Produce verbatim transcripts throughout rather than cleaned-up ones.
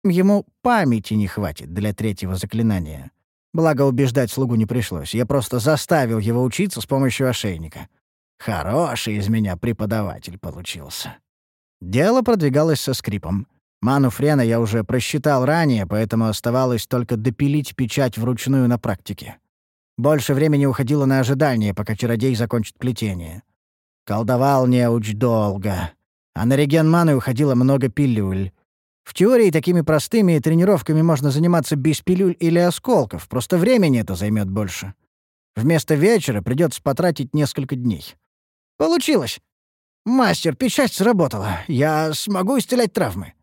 Ему памяти не хватит для третьего заклинания. Благо, убеждать слугу не пришлось. Я просто заставил его учиться с помощью ошейника. Хороший из меня преподаватель получился. Дело продвигалось со скрипом. Ману Френа я уже просчитал ранее, поэтому оставалось только допилить печать вручную на практике. Больше времени уходило на ожидание, пока чародей закончит плетение. Колдовал неуч долго, а на реген маны уходило много пилюль. В теории такими простыми тренировками можно заниматься без пилюль или осколков, просто времени это займет больше. Вместо вечера придется потратить несколько дней. Получилось! Мастер, печать сработала. Я смогу исцелять травмы.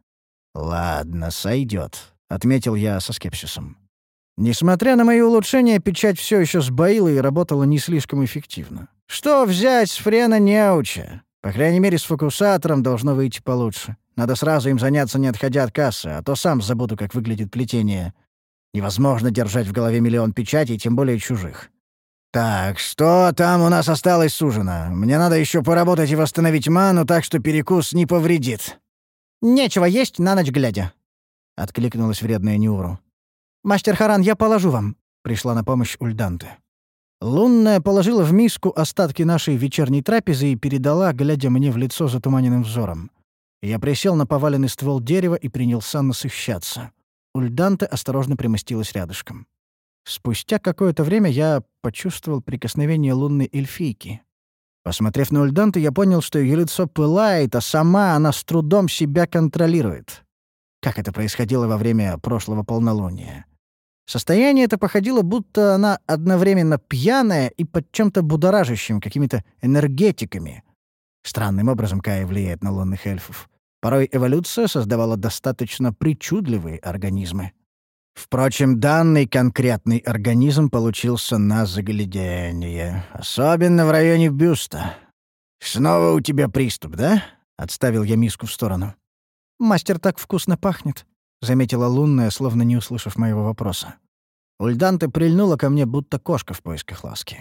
Ладно, сойдет, отметил я со скепсисом. Несмотря на мои улучшения, печать все еще сбоила и работала не слишком эффективно. Что взять с Френа неуча? По крайней мере, с фокусатором должно выйти получше. Надо сразу им заняться, не отходя от кассы, а то сам забуду, как выглядит плетение. Невозможно держать в голове миллион печатей, тем более чужих. Так, что там у нас осталось с ужина? Мне надо еще поработать и восстановить ману, так что перекус не повредит. Нечего есть на ночь глядя, — откликнулась вредная Неуру. «Мастер Харан, я положу вам», — пришла на помощь Ульданте. Лунная положила в миску остатки нашей вечерней трапезы и передала, глядя мне в лицо затуманенным взором. Я присел на поваленный ствол дерева и принялся насыщаться. Ульданте осторожно примостилась рядышком. Спустя какое-то время я почувствовал прикосновение лунной эльфийки. Посмотрев на Ульданте, я понял, что ее лицо пылает, а сама она с трудом себя контролирует. Как это происходило во время прошлого полнолуния. Состояние это походило, будто она одновременно пьяная и под чем-то будоражащим, какими-то энергетиками. Странным образом Кая влияет на лунных эльфов. Порой эволюция создавала достаточно причудливые организмы. Впрочем, данный конкретный организм получился на загляденье. Особенно в районе бюста. «Снова у тебя приступ, да?» — отставил я миску в сторону. «Мастер, так вкусно пахнет», — заметила лунная, словно не услышав моего вопроса. Ульданте прильнула ко мне, будто кошка в поисках ласки.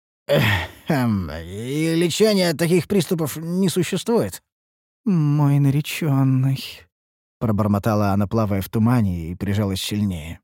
«Эхм, и лечения от таких приступов не существует?» «Мой наречённый», — пробормотала она, плавая в тумане, и прижалась сильнее.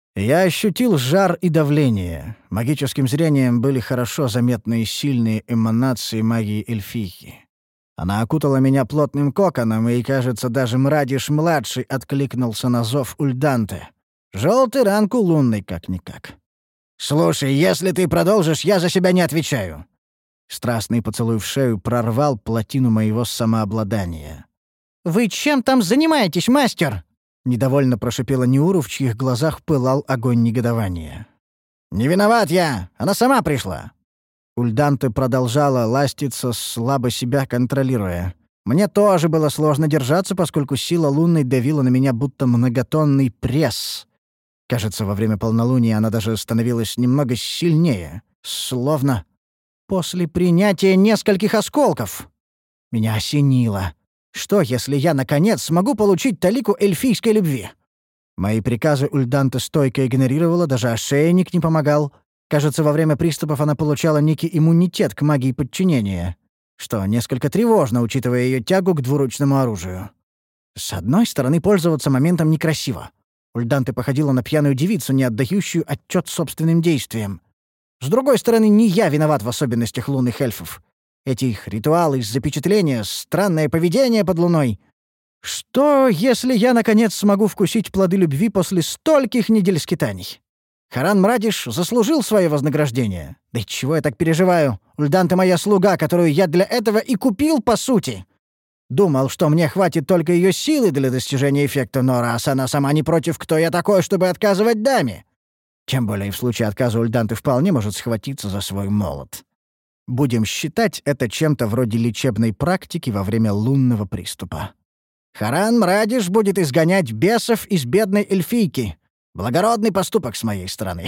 Я ощутил жар и давление. Магическим зрением были хорошо заметны сильные эманации магии эльфийки. Она окутала меня плотным коконом, и, кажется, даже Мрадиш-младший откликнулся на зов Ульданте. Желтый ранг у лунной как-никак. «Слушай, если ты продолжишь, я за себя не отвечаю». Страстный поцелуй в шею прорвал плотину моего самообладания. «Вы чем там занимаетесь, мастер?» — недовольно прошипела Неуру, в чьих глазах пылал огонь негодования. «Не виноват я! Она сама пришла!» Ульданте продолжала ластиться, слабо себя контролируя. Мне тоже было сложно держаться, поскольку сила лунной давила на меня будто многотонный пресс. Кажется, во время полнолуния она даже становилась немного сильнее, словно после принятия нескольких осколков. Меня осенило. Что, если я, наконец, смогу получить талику эльфийской любви? Мои приказы Ульданте стойко игнорировала, даже ошейник не помогал. Кажется, во время приступов она получала некий иммунитет к магии подчинения, что несколько тревожно, учитывая ее тягу к двуручному оружию. С одной стороны, пользоваться моментом некрасиво. Ульданте походила на пьяную девицу, не отдающую отчет собственным действиям. С другой стороны, не я виноват в особенностях лунных эльфов. Эти их ритуалы, запечатления, странное поведение под луной. Что, если я, наконец, смогу вкусить плоды любви после стольких недель скитаний? Харан Мрадиш заслужил свое вознаграждение. Да и чего я так переживаю? Ульданте моя слуга, которую я для этого и купил, по сути. Думал, что мне хватит только ее силы для достижения эффекта, но раз она сама не против, кто я такой, чтобы отказывать даме? Тем более в случае отказа Ульданте вполне может схватиться за свой молот. Будем считать это чем-то вроде лечебной практики во время лунного приступа. Харан Мрадиш будет изгонять бесов из бедной эльфийки. Благородный поступок с моей стороны.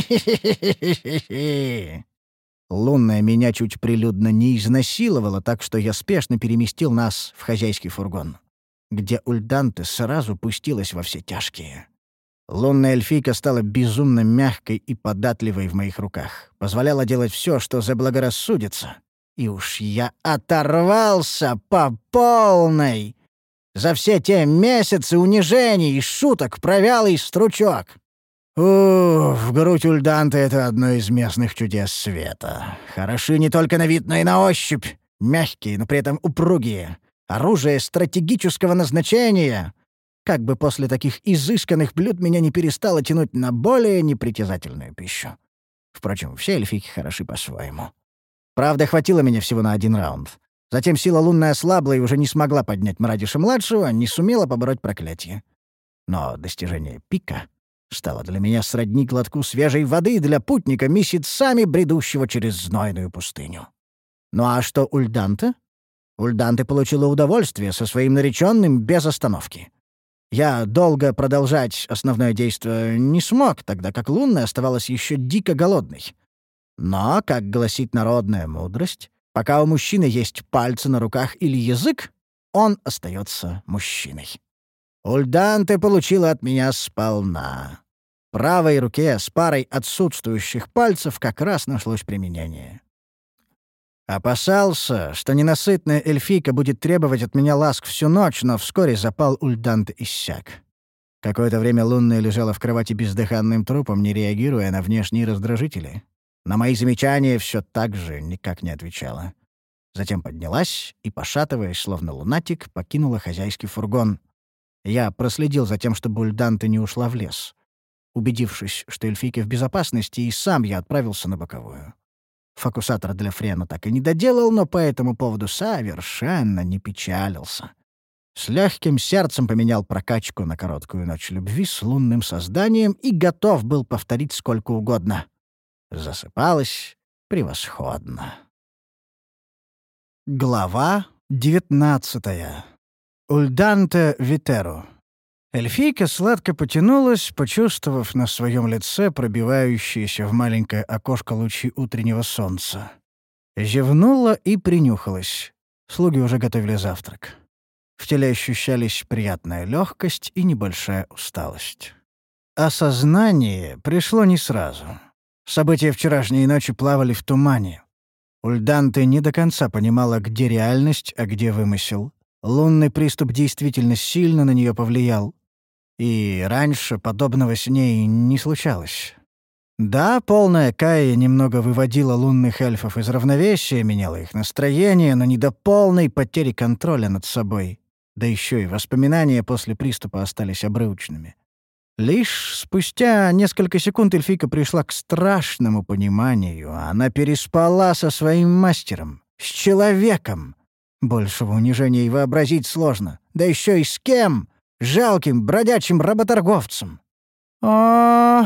Лунная меня чуть прилюдно не изнасиловала, так что я спешно переместил нас в хозяйский фургон, где Ульданте сразу пустилась во все тяжкие. Лунная эльфийка стала безумно мягкой и податливой в моих руках, позволяла делать все, что заблагорассудится. И уж я оторвался по полной. За все те месяцы унижений и шуток провялый стручок. Уф, грудь Ульданты — это одно из местных чудес света. Хороши не только на вид, но и на ощупь. Мягкие, но при этом упругие. Оружие стратегического назначения. Как бы после таких изысканных блюд меня не перестало тянуть на более непритязательную пищу. Впрочем, все эльфийки хороши по-своему. Правда, хватило меня всего на один раунд. Затем сила лунная ослабла и уже не смогла поднять Мрадиша-младшего, не сумела побороть проклятие. Но достижение пика стало для меня сродни глотку свежей воды для путника, месяцами бредущего через знойную пустыню. Ну а что Ульданте? Ульданте получила удовольствие со своим нареченным без остановки. Я долго продолжать основное действие не смог, тогда как лунная оставалась еще дико голодной. Но, как гласит народная мудрость, пока у мужчины есть пальцы на руках или язык, он остается мужчиной. Ульданте получила от меня сполна. Правой руке с парой отсутствующих пальцев как раз нашлось применение. Опасался, что ненасытная эльфийка будет требовать от меня ласк всю ночь, но вскоре запал Ульданте иссяк. Какое-то время лунная лежала в кровати бездыханным трупом, не реагируя на внешние раздражители. На мои замечания все так же никак не отвечала. Затем поднялась и, пошатываясь, словно лунатик, покинула хозяйский фургон. Я проследил за тем, чтобы Ульданте не ушла в лес. Убедившись, что эльфийка в безопасности, и сам я отправился на боковую. Фокусатор для Френа так и не доделал, но по этому поводу совершенно не печалился. С легким сердцем поменял прокачку на короткую ночь любви с лунным созданием и готов был повторить сколько угодно. Засыпалось превосходно. Глава девятнадцатая. Ульданте Витеру. Эльфийка сладко потянулась, почувствовав на своем лице пробивающиеся в маленькое окошко лучи утреннего солнца. Зевнула и принюхалась. Слуги уже готовили завтрак. В теле ощущались приятная легкость и небольшая усталость. Осознание пришло не сразу. События вчерашней ночи плавали в тумане. Ульданте не до конца понимала, где реальность, а где вымысел. Лунный приступ действительно сильно на нее повлиял. И раньше подобного с ней не случалось. Да, полная Кая немного выводила лунных эльфов из равновесия, меняла их настроение, но не до полной потери контроля над собой. Да еще и воспоминания после приступа остались обрывочными. Лишь спустя несколько секунд эльфийка пришла к страшному пониманию. Она переспала со своим мастером, с человеком. Большего унижения и вообразить сложно. Да еще и с кем? Жалким, бродячим работорговцем. «О,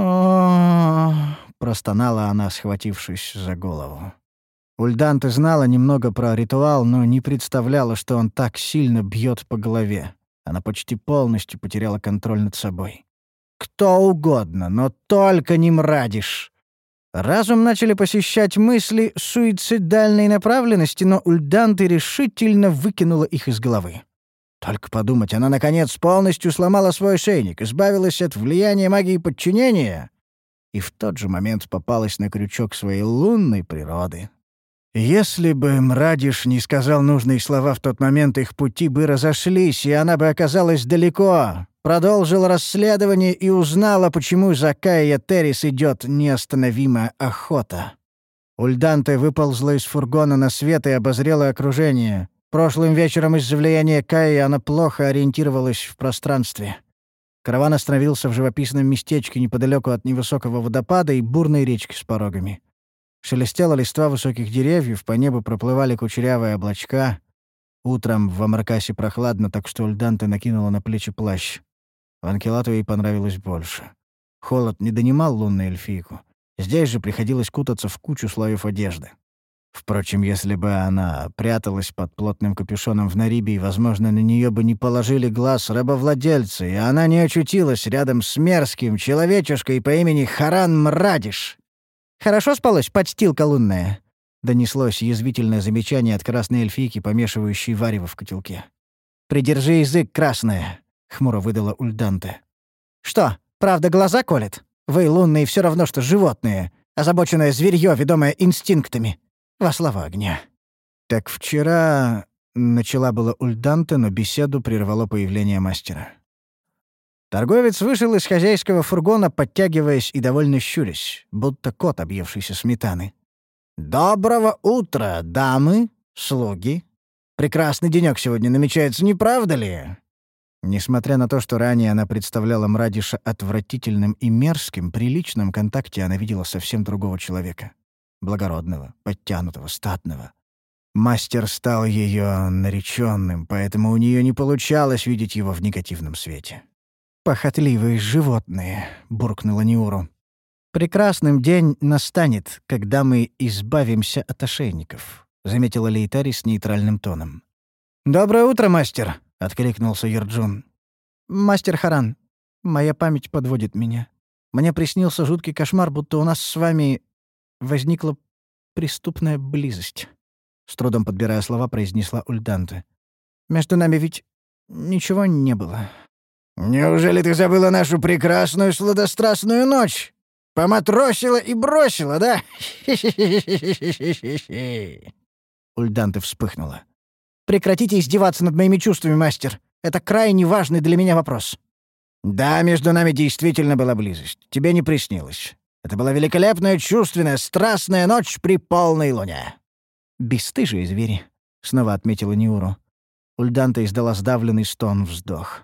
о, простонала она, схватившись за голову. Ульданте знала немного про ритуал, но не представляла, что он так сильно бьет по голове. Она почти полностью потеряла контроль над собой. Кто угодно, но только не Мрадиш. Разум начали посещать мысли суицидальной направленности, но Ульданте решительно выкинула их из головы. Только подумать, она, наконец, полностью сломала свой ошейник, избавилась от влияния магии подчинения и в тот же момент попалась на крючок своей лунной природы. Если бы Мрадиш не сказал нужные слова в тот момент, их пути бы разошлись, и она бы оказалась далеко. Продолжил расследование и узнала, почему за Кайя Террис идет неостановимая охота. Ульданте выползла из фургона на свет и обозрела окружение. Прошлым вечером из-за влияния Кайи она плохо ориентировалась в пространстве. Караван остановился в живописном местечке неподалеку от невысокого водопада и бурной речки с порогами. Шелестела листва высоких деревьев, по небу проплывали кучерявые облачка. Утром в Амаркасе прохладно, так что Ульданте накинула на плечи плащ. Ванкелату ей понравилось больше. Холод не донимал лунную эльфийку. Здесь же приходилось кутаться в кучу слоев одежды. Впрочем, если бы она пряталась под плотным капюшоном в Нарибии, возможно, на нее бы не положили глаз рабовладельцы, и она не очутилась рядом с мерзким человечешкой по имени Харан Мрадиш. «Хорошо спалось, подстилка лунная», — донеслось язвительное замечание от красной эльфийки, помешивающей варево в котелке. «Придержи язык, красная», — хмуро выдала Ульданте. «Что, правда глаза колет? Вы, лунные, все равно, что животные, озабоченное зверье, ведомое инстинктами. Во слава огня». «Так вчера...» — начала было Ульданте, но беседу прервало появление мастера. Торговец вышел из хозяйского фургона, подтягиваясь и довольно щурясь, будто кот, объевшийся сметаны. «Доброго утра, дамы, слуги! Прекрасный денёк сегодня намечается, не правда ли?» Несмотря на то, что ранее она представляла Мрадиша отвратительным и мерзким, при личном контакте она видела совсем другого человека. Благородного, подтянутого, статного. Мастер стал её наречённым, поэтому у неё не получалось видеть его в негативном свете. «Похотливые животные», — буркнула Ниуру. «Прекрасным день настанет, когда мы избавимся от ошейников», — заметила Лейтари с нейтральным тоном. «Доброе утро, мастер», — откликнулся Юрджун. «Мастер Харан, моя память подводит меня. Мне приснился жуткий кошмар, будто у нас с вами возникла преступная близость», — с трудом подбирая слова, произнесла Ульданте. «Между нами ведь ничего не было». «Неужели ты забыла нашу прекрасную сладострастную ночь? Поматросила и бросила, да?» Ульданте вспыхнула. «Прекратите издеваться над моими чувствами, мастер. Это крайне важный для меня вопрос». «Да, между нами действительно была близость. Тебе не приснилось. Это была великолепная, чувственная, страстная ночь при полной луне». «Бесстыжие звери», — снова отметила Ниуру. Ульданте издала сдавленный стон-вздох.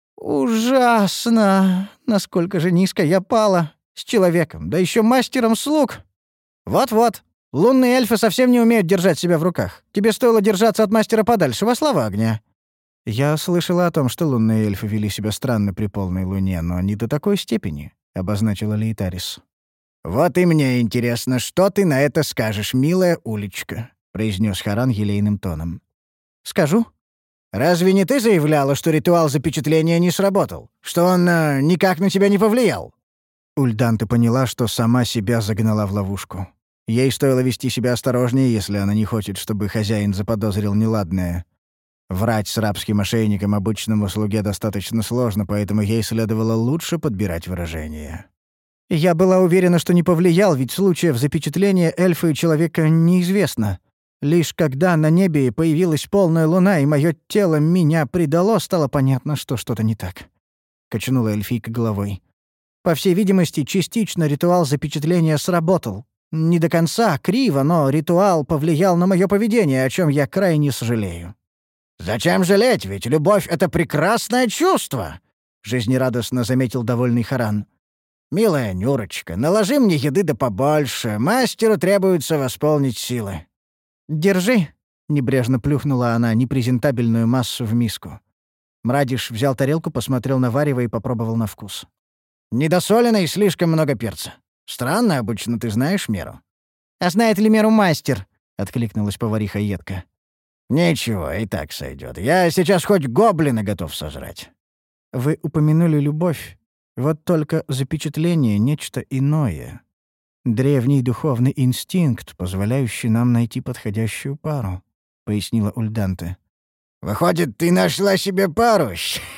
«Ужасно! Насколько же низко я пала! С человеком, да еще мастером слуг!» «Вот-вот. Лунные эльфы совсем не умеют держать себя в руках. Тебе стоило держаться от мастера подальше, во слава огня». «Я слышала о том, что лунные эльфы вели себя странно при полной луне, но не до такой степени», — обозначила Лейтарис. «Вот и мне интересно, что ты на это скажешь, милая уличка», — произнес Харан елейным тоном. «Скажу. Разве не ты заявляла, что ритуал запечатления не сработал? Что он э, никак на тебя не повлиял?» Ульданте поняла, что сама себя загнала в ловушку. Ей стоило вести себя осторожнее, если она не хочет, чтобы хозяин заподозрил неладное. Врать с рабским ошейником обычному слуге достаточно сложно, поэтому ей следовало лучше подбирать выражения. «Я была уверена, что не повлиял, ведь случаев запечатления эльфа и человека неизвестно. Лишь когда на небе появилась полная луна, и мое тело меня предало, стало понятно, что что-то не так», — качнула эльфийка головой. «По всей видимости, частично ритуал запечатления сработал. Не до конца, криво, но ритуал повлиял на мое поведение, о чем я крайне сожалею». «Зачем жалеть? Ведь любовь — это прекрасное чувство!» — жизнерадостно заметил довольный Харан. «Милая Нюрочка, наложи мне еды да побольше. Мастеру требуется восполнить силы». «Держи», — небрежно плюхнула она непрезентабельную массу в миску. Мрадиш взял тарелку, посмотрел на варево и попробовал на вкус. «Недосолено и слишком много перца. Странно, обычно ты знаешь меру». «А знает ли меру мастер?» — откликнулась повариха едко. «Ничего, и так сойдет. Я сейчас хоть гоблина готов сожрать». «Вы упомянули любовь. Вот только запечатление — нечто иное. Древний духовный инстинкт, позволяющий нам найти подходящую пару», — пояснила Ульданте. «Выходит, ты нашла себе пару?»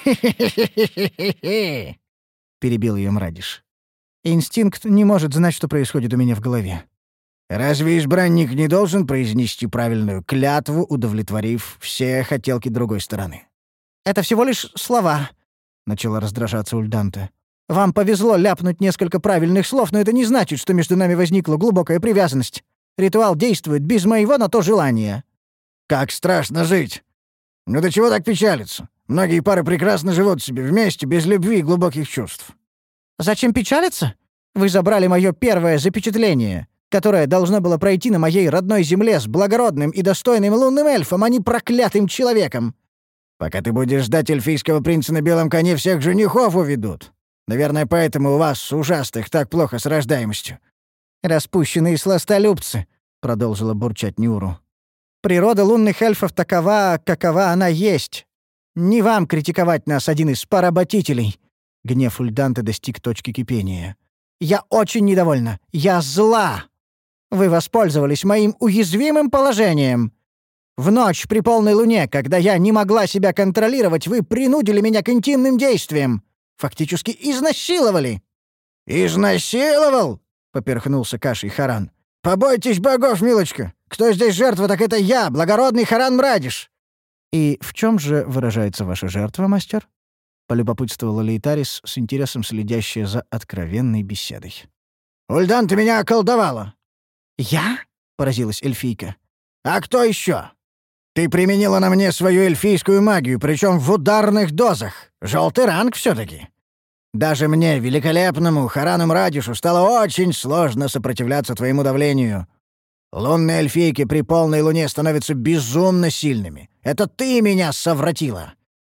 — перебил ее Мрадиш. «Инстинкт не может знать, что происходит у меня в голове». «Разве избранник не должен произнести правильную клятву, удовлетворив все хотелки другой стороны?» «Это всего лишь слова», — начала раздражаться Ульданте. «Вам повезло ляпнуть несколько правильных слов, но это не значит, что между нами возникла глубокая привязанность. Ритуал действует без моего на то желания». «Как страшно жить! Ну до чего так печалиться? Многие пары прекрасно живут себе вместе, без любви и глубоких чувств». «Зачем печалиться? Вы забрали мое первое запечатление, которое должно было пройти на моей родной земле с благородным и достойным лунным эльфом, а не проклятым человеком». «Пока ты будешь ждать эльфийского принца на белом коне, всех женихов уведут. Наверное, поэтому у вас, ужасных, так плохо с рождаемостью». «Распущенные сластолюбцы», — продолжила бурчать Нюру. «Природа лунных эльфов такова, какова она есть. Не вам критиковать нас, один из поработителей». Гнев Ульданте достиг точки кипения. «Я очень недовольна. Я зла. Вы воспользовались моим уязвимым положением. В ночь при полной луне, когда я не могла себя контролировать, вы принудили меня к интимным действиям. Фактически изнасиловали». «Изнасиловал?» — поперхнулся кашей Харан. «Побойтесь богов, милочка. Кто здесь жертва, так это я, благородный Харан Мрадиш. «И в чем же выражается ваша жертва, мастер?» — полюбопытствовала Лейтарис, с интересом следящая за откровенной беседой. «Ульдан, ты меня околдовала!» «Я?» — поразилась эльфийка. «А кто еще? Ты применила на мне свою эльфийскую магию, причем в ударных дозах. Желтый ранг все-таки. Даже мне, великолепному Харану Мрадишу, стало очень сложно сопротивляться твоему давлению. Лунные эльфийки при полной луне становятся безумно сильными. Это ты меня совратила.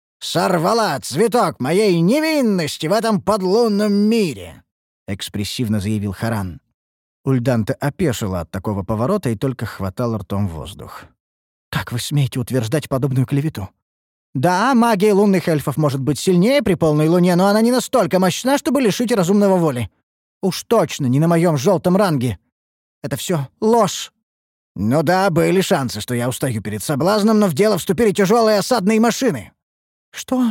Сорвала цветок моей невинности в этом подлунном мире!» — экспрессивно заявил Харан. Ульданте опешила от такого поворота и только хватала ртом воздух. «Как вы смеете утверждать подобную клевету? Да, магия лунных эльфов может быть сильнее при полной луне, но она не настолько мощна, чтобы лишить разумного воли. Уж точно не на моем желтом ранге. Это все ложь». «Ну да, были шансы, что я устаю перед соблазном, но в дело вступили тяжелые осадные машины». «Что?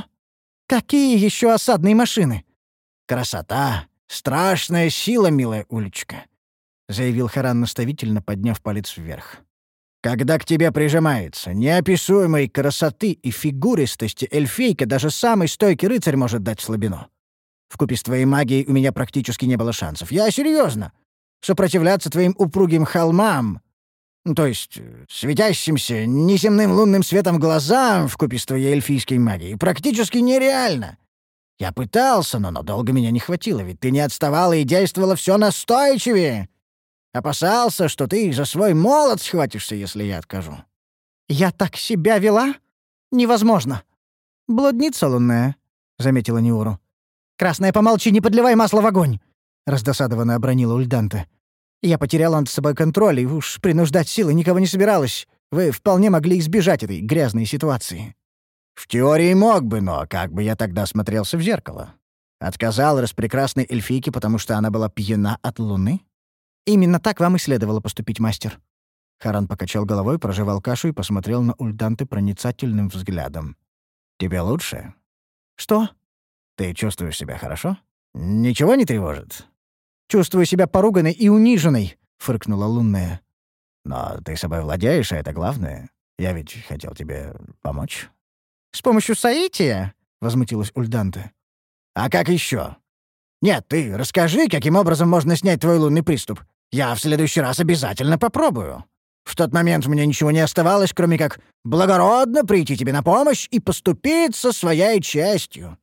Какие еще осадные машины?» «Красота, страшная сила, милая Улечка», — заявил Харан наставительно, подняв палец вверх. «Когда к тебе прижимается неописуемой красоты и фигуристости эльфийка, даже самый стойкий рыцарь может дать слабину. Вкупе с твоей магией у меня практически не было шансов. Я серьезно. Сопротивляться твоим упругим холмам, то есть светящимся неземным лунным светом глазам вкупе с твоей эльфийской магией, практически нереально. Я пытался, но надолго меня не хватило, ведь ты не отставала и действовала все настойчивее. Опасался, что ты за свой молот схватишься, если я откажу». «Я так себя вела? Невозможно». «Блудница лунная», — заметила Неуру. «Красная, помолчи, не подливай масло в огонь», — раздосадованно обронила Ульданте. «Я потеряла над собой контроль, и уж принуждать силы никого не собиралась. Вы вполне могли избежать этой грязной ситуации». «В теории мог бы, но как бы я тогда смотрелся в зеркало? Отказал распрекрасной эльфийке, потому что она была пьяна от луны?» «Именно так вам и следовало поступить, мастер». Харан покачал головой, прожевал кашу и посмотрел на Ульданте проницательным взглядом. «Тебе лучше?» «Что?» «Ты чувствуешь себя хорошо? Ничего не тревожит?» «Чувствую себя поруганной и униженной», — фыркнула лунная. «Но ты собой владеешь, а это главное. Я ведь хотел тебе помочь». «С помощью соития?» — возмутилась Ульданте. «А как еще? Нет, ты расскажи, каким образом можно снять твой лунный приступ. Я в следующий раз обязательно попробую. В тот момент мне ничего не оставалось, кроме как благородно прийти тебе на помощь и поступиться своей честью.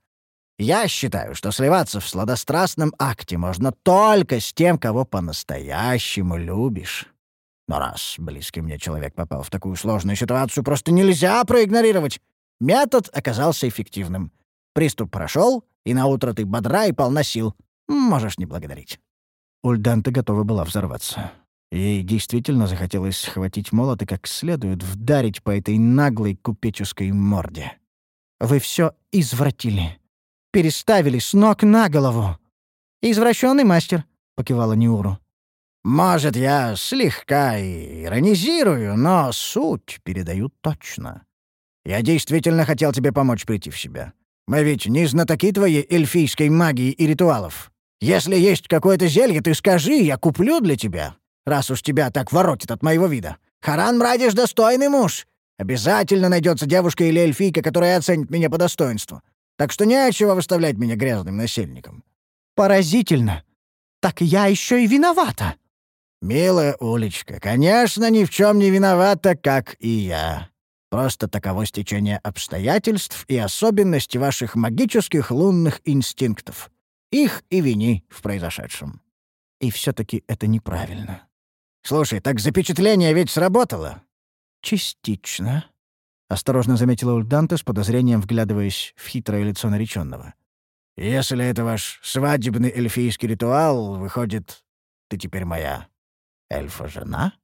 Я считаю, что сливаться в сладострастном акте можно только с тем, кого по-настоящему любишь. Но раз близкий мне человек попал в такую сложную ситуацию, просто нельзя проигнорировать. Метод оказался эффективным. Приступ прошел, и наутро ты бодра и полна сил. Можешь не благодарить». Ульданте готова была взорваться. Ей действительно захотелось схватить молот и как следует вдарить по этой наглой купеческой морде. «Вы все извратили. Переставили с ног на голову». «Извращенный мастер», — покивала Неуру. «Может, я слегка иронизирую, но суть передаю точно. Я действительно хотел тебе помочь прийти в себя. Мы ведь не знатоки твоей эльфийской магии и ритуалов. Если есть какое-то зелье, ты скажи, я куплю для тебя, раз уж тебя так воротит от моего вида. Харан Мрадиш — достойный муж. Обязательно найдется девушка или эльфийка, которая оценит меня по достоинству. Так что нечего выставлять меня грязным насельником». «Поразительно. Так я еще и виновата». «Милая Улечка, конечно, ни в чем не виновата, как и я. Просто таково стечение обстоятельств и особенности ваших магических лунных инстинктов. Их и вини в произошедшем». «И все-таки это неправильно». «Слушай, так запечатление ведь сработало?» «Частично», — осторожно заметила Ульданте, с подозрением вглядываясь в хитрое лицо нареченного. «Если это ваш свадебный эльфийский ритуал, выходит, ты теперь моя эльфа-жена?»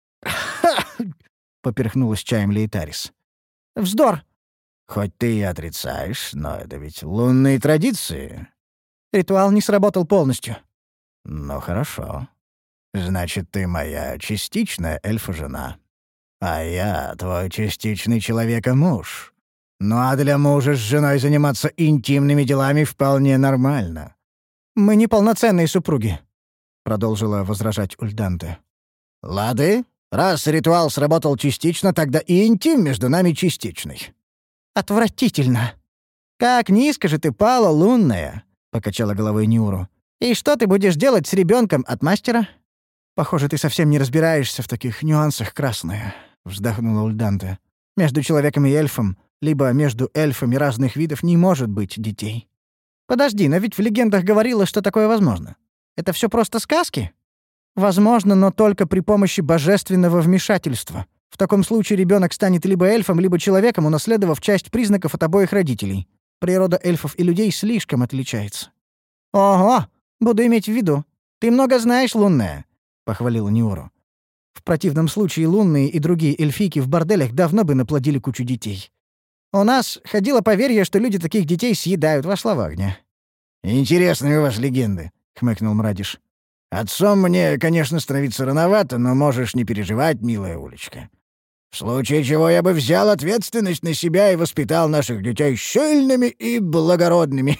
поперхнулась чаем Лейтарис. «Вздор!» «Хоть ты и отрицаешь, но это ведь лунные традиции». «Ритуал не сработал полностью». «Ну, хорошо. Значит, ты моя частичная эльфа-жена. А я твой частичный человека-муж. Ну а для мужа с женой заниматься интимными делами вполне нормально». «Мы не полноценные супруги», — продолжила возражать Ульданте. «Лады, Раз ритуал сработал частично, тогда и интим между нами частичный». «Отвратительно!» «Как низко же ты пала, лунная!» — покачала головой Нюру. «И что ты будешь делать с ребенком от мастера?» «Похоже, ты совсем не разбираешься в таких нюансах, красная», — вздохнула Ульданте. «Между человеком и эльфом, либо между эльфами разных видов не может быть детей». «Подожди, но ведь в легендах говорилось, что такое возможно. Это все просто сказки?» «Возможно, но только при помощи божественного вмешательства. В таком случае ребенок станет либо эльфом, либо человеком, унаследовав часть признаков от обоих родителей. Природа эльфов и людей слишком отличается». «Ого! Буду иметь в виду. Ты много знаешь, лунная», — похвалила Ниору. «В противном случае лунные и другие эльфийки в борделях давно бы наплодили кучу детей. У нас ходило поверье, что люди таких детей съедают, вошла в огня». «Интересные у вас легенды», — хмыкнул Мрадиш. «Отцом мне, конечно, становиться рановато, но можешь не переживать, милая Улечка. В случае чего я бы взял ответственность на себя и воспитал наших детей сильными и благородными».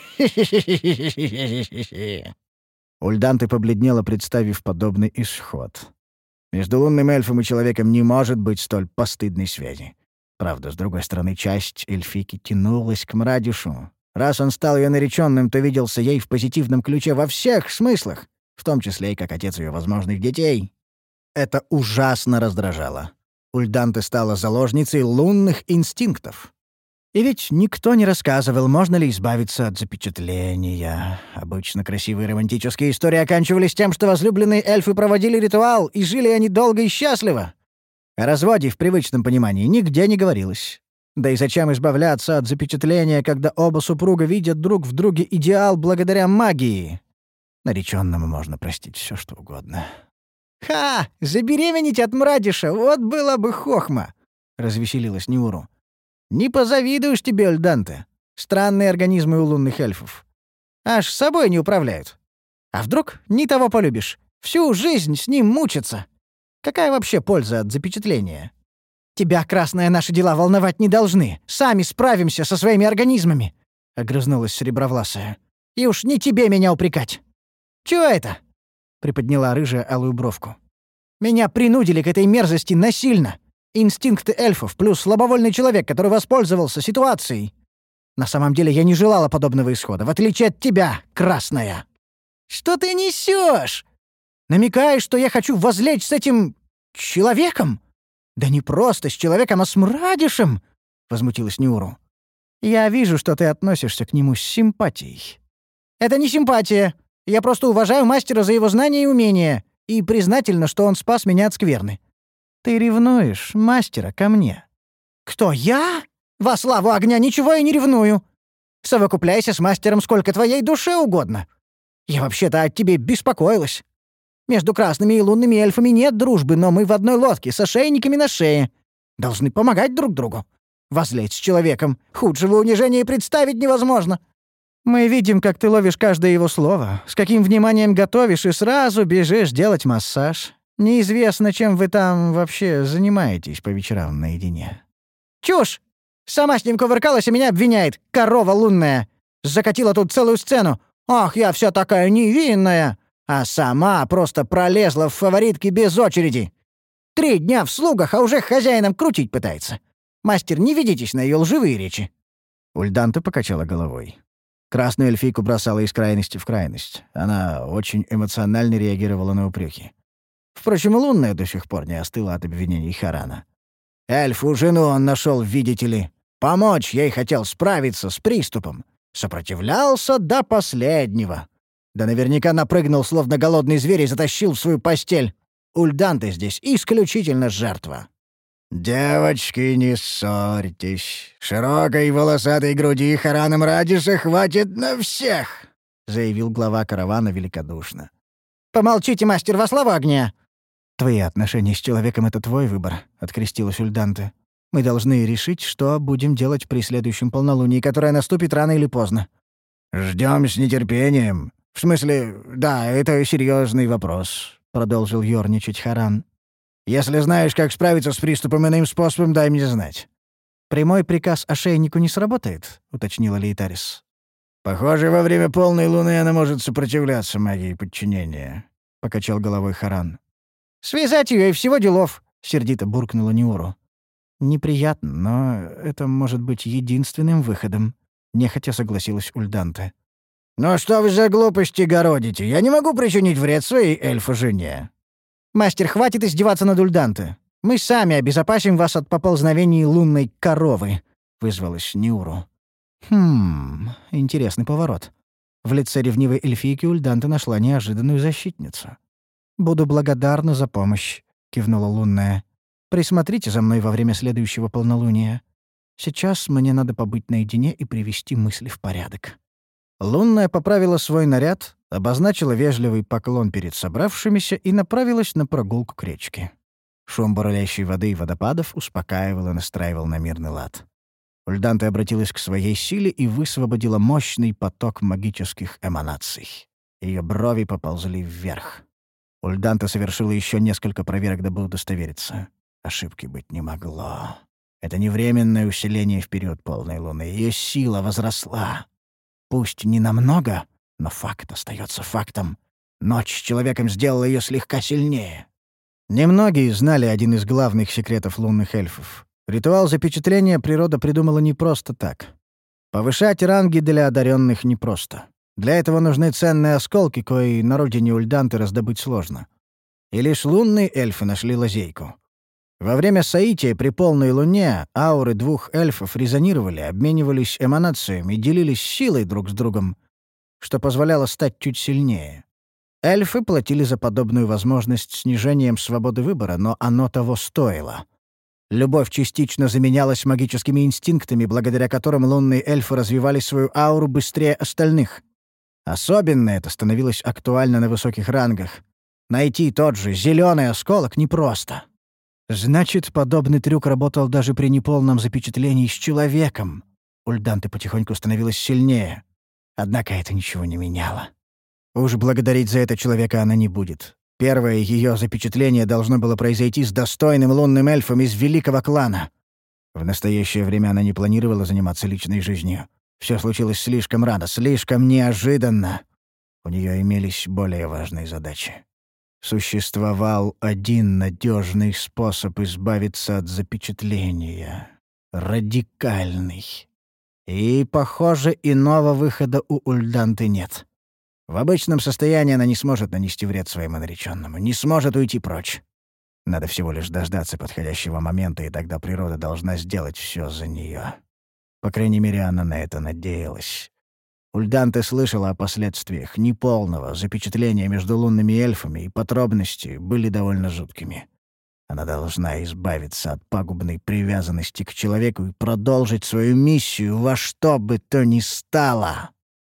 Ульданте побледнела, представив подобный исход. Между лунным эльфом и человеком не может быть столь постыдной связи. Правда, с другой стороны, часть эльфийки тянулась к Мрадишу. Раз он стал ее нареченным, то виделся ей в позитивном ключе во всех смыслах, в том числе и как отец ее возможных детей. Это ужасно раздражало. Ульданте стала заложницей лунных инстинктов. И ведь никто не рассказывал, можно ли избавиться от запечатления. Обычно красивые романтические истории оканчивались тем, что возлюбленные эльфы проводили ритуал, и жили они долго и счастливо. О разводе в привычном понимании нигде не говорилось. Да и зачем избавляться от запечатления, когда оба супруга видят друг в друге идеал благодаря магии? Нареченному можно простить все, что угодно. «Ха! Забеременеть от Мрадиша! Вот была бы хохма!» — развеселилась Ниуру. «Не позавидуешь тебе, Ульданте. Странные организмы у лунных эльфов. Аж с собой не управляют. А вдруг не того полюбишь? Всю жизнь с ним мучиться. Какая вообще польза от запечатления? Тебя, красная, наши дела волновать не должны. Сами справимся со своими организмами!» — огрызнулась Серебровласая. «И уж не тебе меня упрекать!» «Чего это?» — приподняла рыжая алую бровку. «Меня принудили к этой мерзости насильно. Инстинкты эльфов плюс слабовольный человек, который воспользовался ситуацией. На самом деле я не желала подобного исхода, в отличие от тебя, красная». «Что ты несешь? Намекаешь, что я хочу возлечь с этим... человеком? Да не просто с человеком, а с Мрадишем!» — возмутилась Ниуру. «Я вижу, что ты относишься к нему с симпатией». «Это не симпатия. Я просто уважаю мастера за его знания и умения, и признательна, что он спас меня от скверны». «Ты ревнуешь мастера ко мне». «Кто, я? Во славу огня ничего я не ревную. Совокупляйся с мастером сколько твоей душе угодно. Я вообще-то о тебе беспокоилась. Между красными и лунными эльфами нет дружбы, но мы в одной лодке с ошейниками на шее. Должны помогать друг другу. Возлечь с человеком худшего унижения представить невозможно». «Мы видим, как ты ловишь каждое его слово, с каким вниманием готовишь и сразу бежишь делать массаж. Неизвестно, чем вы там вообще занимаетесь по вечерам наедине». «Чушь! Сама с ним кувыркалась и меня обвиняет, корова лунная. Закатила тут целую сцену. Ах, я вся такая невинная. А сама просто пролезла в фаворитки без очереди. Три дня в слугах, а уже хозяином крутить пытается. Мастер, не ведитесь на ее лживые речи». Ульданте покачала головой. Красную эльфийку бросала из крайности в крайность. Она очень эмоционально реагировала на упреки. Впрочем, лунная до сих пор не остыла от обвинений Харана. Эльфу жену он нашел, видите ли. Помочь ей хотел справиться с приступом. Сопротивлялся до последнего. Да наверняка напрыгнул, словно голодный зверь, и затащил в свою постель. Ульданте здесь исключительно жертва. «Девочки, не ссорьтесь. Широкой волосатой груди Харана Мрадиша хватит на всех», — заявил глава каравана великодушно. «Помолчите, мастер, во славу огня!» «Твои отношения с человеком — это твой выбор», — открестилась Ульданте. «Мы должны решить, что будем делать при следующем полнолунии, которое наступит рано или поздно». «Ждем с нетерпением. В смысле, да, это серьезный вопрос», — продолжил ёрничать Харан. «Если знаешь, как справиться с приступом иным способом, дай мне знать». «Прямой приказ ошейнику не сработает», — уточнила Лейтарис. «Похоже, во время полной луны она может сопротивляться магии подчинения», — покачал головой Харан. «Связать ее и всего делов. сердито буркнула Ниуру. «Неприятно, но это может быть единственным выходом», — нехотя согласилась Ульданте. «Ну что вы за глупости городите? Я не могу причинить вред своей эльфу-жене». «Мастер, хватит издеваться над Ульданте. Мы сами обезопасим вас от поползновений лунной коровы», — вызвалась Ниуру. «Хм, интересный поворот. В лице ревнивой эльфийки Ульданте нашла неожиданную защитницу. «Буду благодарна за помощь», — кивнула лунная. «Присмотрите за мной во время следующего полнолуния. Сейчас мне надо побыть наедине и привести мысли в порядок». Лунная поправила свой наряд, обозначила вежливый поклон перед собравшимися и направилась на прогулку к речке. Шум бурлящей воды и водопадов успокаивал и настраивал на мирный лад. Ульданте обратилась к своей силе и высвободила мощный поток магических эманаций. Ее брови поползли вверх. Ульданте совершила еще несколько проверок, дабы удостовериться. Ошибки быть не могло. Это не временное усиление в период полной луны. Ее сила возросла. Пусть не намного, но факт остается фактом. Ночь с человеком сделала ее слегка сильнее. Немногие знали один из главных секретов лунных эльфов. Ритуал запечатления природа придумала не просто так. Повышать ранги для одаренных непросто. Для этого нужны ценные осколки, кои на родине Ульданты раздобыть сложно. И лишь лунные эльфы нашли лазейку. Во время соития при полной луне ауры двух эльфов резонировали, обменивались эманациями и делились силой друг с другом, что позволяло стать чуть сильнее. Эльфы платили за подобную возможность снижением свободы выбора, но оно того стоило. Любовь частично заменялась магическими инстинктами, благодаря которым лунные эльфы развивали свою ауру быстрее остальных. Особенно это становилось актуально на высоких рангах. Найти тот же зеленый осколок непросто. Значит, подобный трюк работал даже при неполном запечатлении с человеком. Ульданте потихоньку становилась сильнее. Однако это ничего не меняло. Уж благодарить за это человека она не будет. Первое ее запечатление должно было произойти с достойным лунным эльфом из великого клана. В настоящее время она не планировала заниматься личной жизнью. Все случилось слишком рано, слишком неожиданно. У нее имелись более важные задачи. Существовал один надежный способ избавиться от запечатления. Радикальный. И, похоже, иного выхода у Ульданты нет. В обычном состоянии она не сможет нанести вред своему нареченному, не сможет уйти прочь. Надо всего лишь дождаться подходящего момента, и тогда природа должна сделать все за нее. По крайней мере, она на это надеялась. Ульданте слышала о последствиях неполного запечатления между лунными эльфами, и подробности были довольно жуткими. Она должна избавиться от пагубной привязанности к человеку и продолжить свою миссию во что бы то ни стало.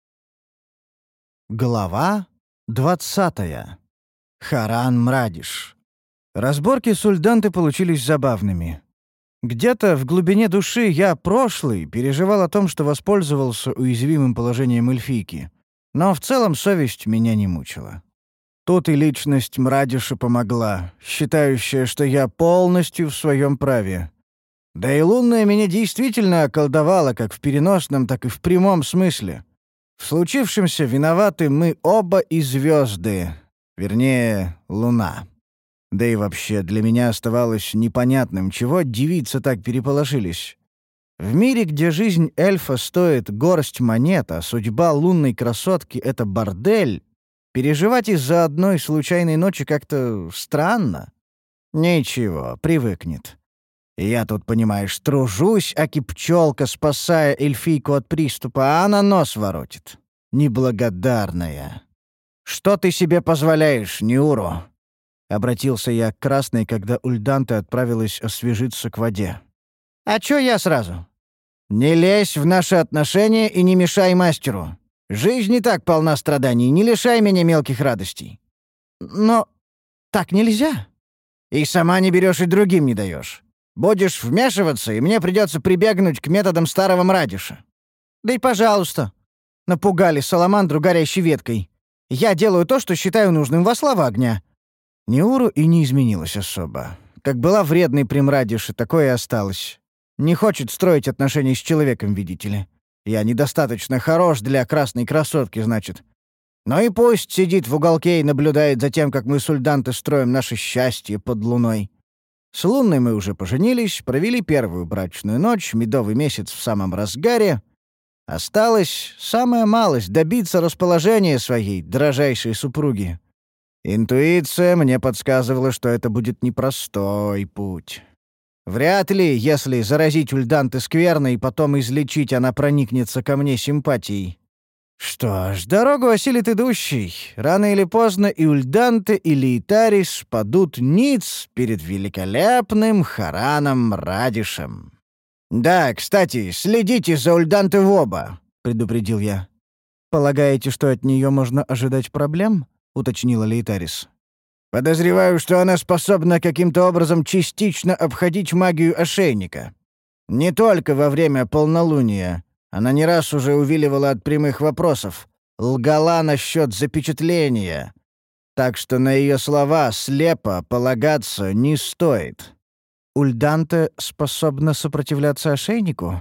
Глава двадцатая. Харан Мрадиш. Разборки с Ульданте получились забавными. Где-то в глубине души я, прошлый, переживал о том, что воспользовался уязвимым положением эльфийки. Но в целом совесть меня не мучила. Тут и личность Мрадиша помогла, считающая, что я полностью в своем праве. Да и лунная меня действительно околдовала как в переносном, так и в прямом смысле. В случившемся виноваты мы оба и звезды, вернее, луна. Да и вообще для меня оставалось непонятным, чего девицы так переполошились. В мире, где жизнь эльфа стоит горсть монет, а судьба лунной красотки — это бордель, переживать из-за одной случайной ночи как-то странно. Ничего, привыкнет. Я тут, понимаешь, тружусь, аки пчелка, спасая эльфийку от приступа, а она нос воротит. Неблагодарная. «Что ты себе позволяешь, Ниуру?» Обратился я к Красной, когда Ульданте отправилась освежиться к воде. «А чё я сразу?» «Не лезь в наши отношения и не мешай мастеру. Жизнь не так полна страданий, не лишай меня мелких радостей». «Но так нельзя. И сама не берешь, и другим не даешь. Будешь вмешиваться, и мне придется прибегнуть к методам старого Мрадиша. Да и пожалуйста. Напугали саламандру горящей веткой. Я делаю то, что считаю нужным во слава огня». Ниуру и не изменилась особо. Как была вредной при Мрадише, такое и осталось. Не хочет строить отношения с человеком, видите ли. Я недостаточно хорош для красной красотки, значит. Ну и пусть сидит в уголке и наблюдает за тем, как мы с Ульданте строим наше счастье под луной. С Лунной мы уже поженились, провели первую брачную ночь, медовый месяц в самом разгаре. Осталось самая малость — добиться расположения своей дрожайшей супруги. Интуиция мне подсказывала, что это будет непростой путь. Вряд ли, если заразить Ульданте скверно и потом излечить, она проникнется ко мне симпатией. Что ж, дорогу осилит идущий. Рано или поздно и Ульданте, и Лейтарис падут ниц перед великолепным Хараном Радишем. «Да, кстати, следите за Ульданте в оба», — предупредил я. «Полагаете, что от нее можно ожидать проблем?» — уточнила Лейтарис. «Подозреваю, что она способна каким-то образом частично обходить магию ошейника. Не только во время полнолуния. Она не раз уже увиливала от прямых вопросов, лгала насчет запечатления. Так что на ее слова слепо полагаться не стоит». «Ульданте способна сопротивляться ошейнику?»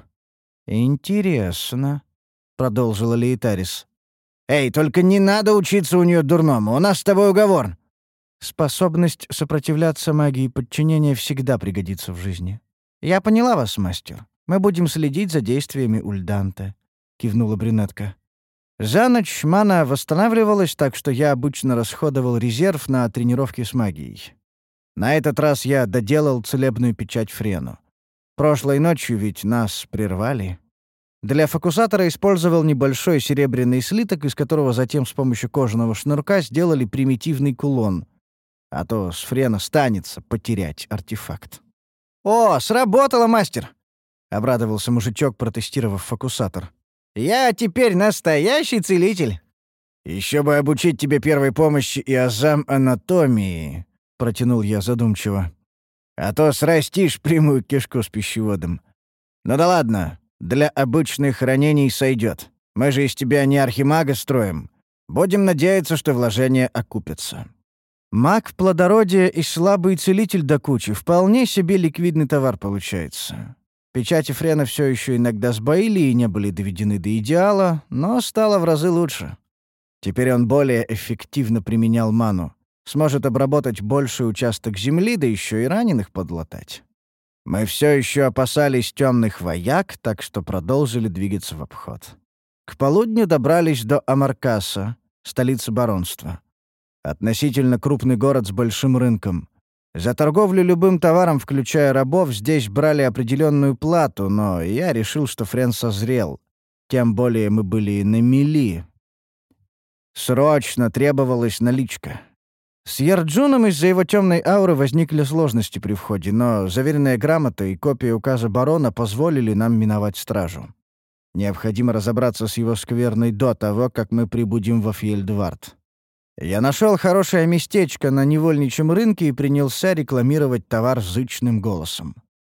«Интересно», — продолжила Лейтарис. «Эй, только не надо учиться у нее дурному, у нас с тобой уговор». «Способность сопротивляться магии подчинения всегда пригодится в жизни. Я поняла вас, мастер. Мы будем следить за действиями Ульданте», — кивнула брюнетка. За ночь мана восстанавливалась, так что я обычно расходовал резерв на тренировки с магией. На этот раз я доделал целебную печать Френу. Прошлой ночью ведь нас прервали. Для фокусатора использовал небольшой серебряный слиток, из которого затем с помощью кожаного шнурка сделали примитивный кулон. А то с Френа станется потерять артефакт. «О, сработало, мастер!» — обрадовался мужичок, протестировав фокусатор. «Я теперь настоящий целитель!» «Еще бы обучить тебе первой помощи и азам анатомии», — протянул я задумчиво. «А то срастишь прямую кишку с пищеводом. Ну да ладно, для обычных ранений сойдет. Мы же из тебя не архимага строим. Будем надеяться, что вложения окупятся». Маг плодородия и слабый целитель до кучи. Вполне себе ликвидный товар получается. Печати Френа все еще иногда сбоили и не были доведены до идеала, но стало в разы лучше. Теперь он более эффективно применял ману. Сможет обработать больший участок земли, да еще и раненых подлатать. Мы все еще опасались темных вояк, так что продолжили двигаться в обход. К полудню добрались до Амаркаса, столицы баронства. Относительно крупный город с большим рынком. За торговлю любым товаром, включая рабов, здесь брали определенную плату, но я решил, что Френ созрел. Тем более мы были на мели. Срочно требовалась наличка. С Ярджуном из-за его темной ауры возникли сложности при входе, но заверенная грамота и копия указа барона позволили нам миновать стражу. Необходимо разобраться с его скверной до того, как мы прибудем во Фьельдвард. Я нашел хорошее местечко на невольничьем рынке и принялся рекламировать товар зычным голосом.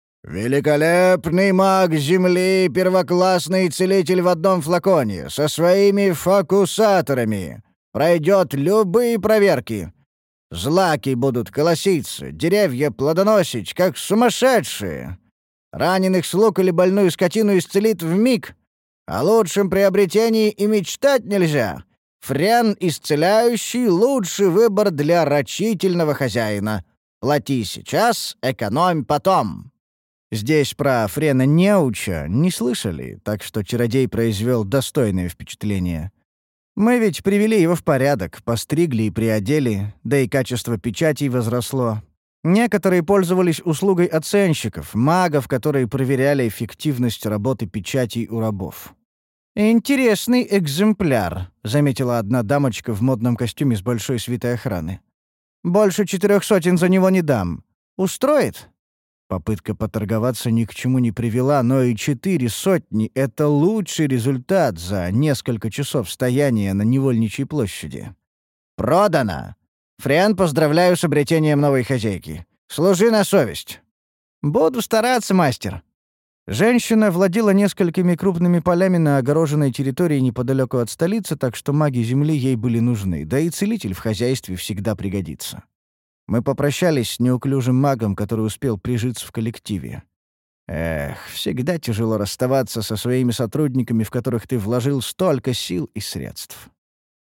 «Великолепный маг земли, первоклассный целитель в одном флаконе, со своими фокусаторами. Пройдет любые проверки. Злаки будут колоситься, деревья плодоносить, как сумасшедшие. Раненых слуг или больную скотину исцелит вмиг. О лучшем приобретении и мечтать нельзя. Френ исцеляющий — лучший выбор для рачительного хозяина. Плати сейчас, экономь потом». Здесь про Френа Неуча не слышали, так что чародей произвел достойное впечатление. Мы ведь привели его в порядок, постригли и приодели, да и качество печатей возросло. Некоторые пользовались услугой оценщиков, магов, которые проверяли эффективность работы печатей у рабов. «Интересный экземпляр», — заметила одна дамочка в модном костюме с большой свитой охраны. «Больше четырех сотен за него не дам. Устроит?» Попытка поторговаться ни к чему не привела, но и четыре сотни — это лучший результат за несколько часов стояния на Невольничьей площади. «Продано! Френ, поздравляю с обретением новой хозяйки. Служи на совесть!» «Буду стараться, мастер!» Женщина владела несколькими крупными полями на огороженной территории неподалеку от столицы, так что маги земли ей были нужны, да и целитель в хозяйстве всегда пригодится. Мы попрощались с неуклюжим магом, который успел прижиться в коллективе. Эх, всегда тяжело расставаться со своими сотрудниками, в которых ты вложил столько сил и средств.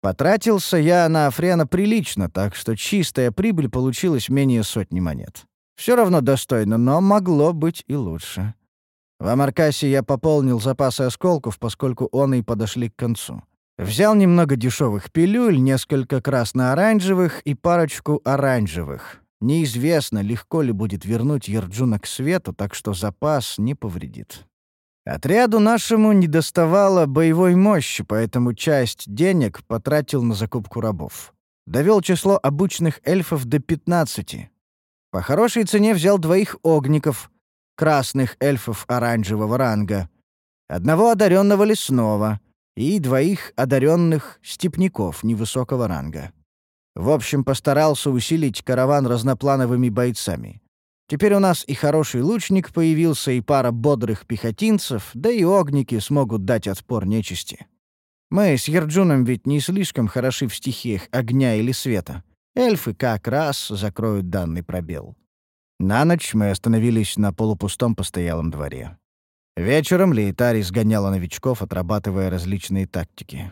Потратился я на Френа прилично, так что чистая прибыль получилась менее сотни монет. Все равно достойно, но могло быть и лучше. В Амаркасе я пополнил запасы осколков, поскольку он и подошли к концу. Взял немного дешевых пилюль, несколько красно-оранжевых и парочку оранжевых. Неизвестно, легко ли будет вернуть Ярджуна к свету, так что запас не повредит. Отряду нашему недоставало боевой мощи, поэтому часть денег потратил на закупку рабов. Довел число обученных эльфов до пятнадцати. По хорошей цене взял двоих огников, красных эльфов оранжевого ранга, одного одаренного лесного и двоих одаренных степняков невысокого ранга. В общем, постарался усилить караван разноплановыми бойцами. Теперь у нас и хороший лучник появился, и пара бодрых пехотинцев, да и огники смогут дать отпор нечисти. Мы с Ярджуном ведь не слишком хороши в стихиях огня или света. Эльфы как раз закроют данный пробел. На ночь мы остановились на полупустом постоялом дворе. Вечером Лейтари сгоняла новичков, отрабатывая различные тактики.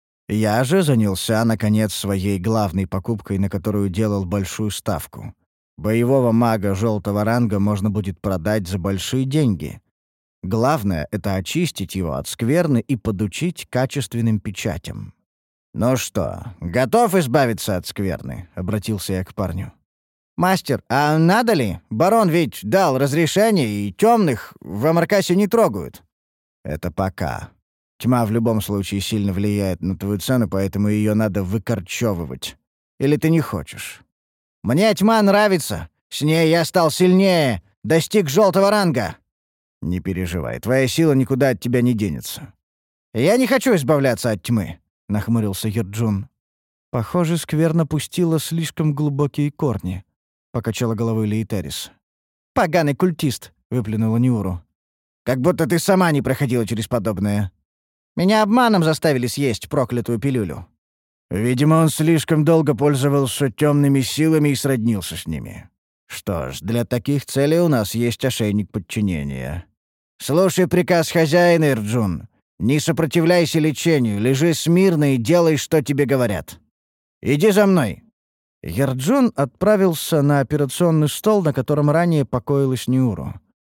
Я же занялся, наконец, своей главной покупкой, на которую делал большую ставку. Боевого мага желтого ранга можно будет продать за большие деньги. Главное — это очистить его от скверны и подучить качественным печатям. «Ну что, готов избавиться от скверны?» — обратился я к парню. «Мастер, а надо ли? Барон ведь дал разрешение, и темных в Амаркасе не трогают». «Это пока. Тьма в любом случае сильно влияет на твою цену, поэтому ее надо выкорчевывать. Или ты не хочешь?» «Мне тьма нравится. С ней я стал сильнее, достиг желтого ранга». «Не переживай, твоя сила никуда от тебя не денется». «Я не хочу избавляться от тьмы», — нахмурился Ярджун. «Похоже, скверна пустила слишком глубокие корни», — покачала головой Лейтарис. «Поганый культист», — выплюнула Ниуру. «Как будто ты сама не проходила через подобное. Меня обманом заставили съесть проклятую пилюлю». «Видимо, он слишком долго пользовался темными силами и сроднился с ними. Что ж, для таких целей у нас есть ошейник подчинения. Слушай приказ хозяина, Ирджун. Не сопротивляйся лечению, лежи смирно и делай, что тебе говорят. Иди за мной». Ярджун отправился на операционный стол, на котором ранее покоилась Ниуру.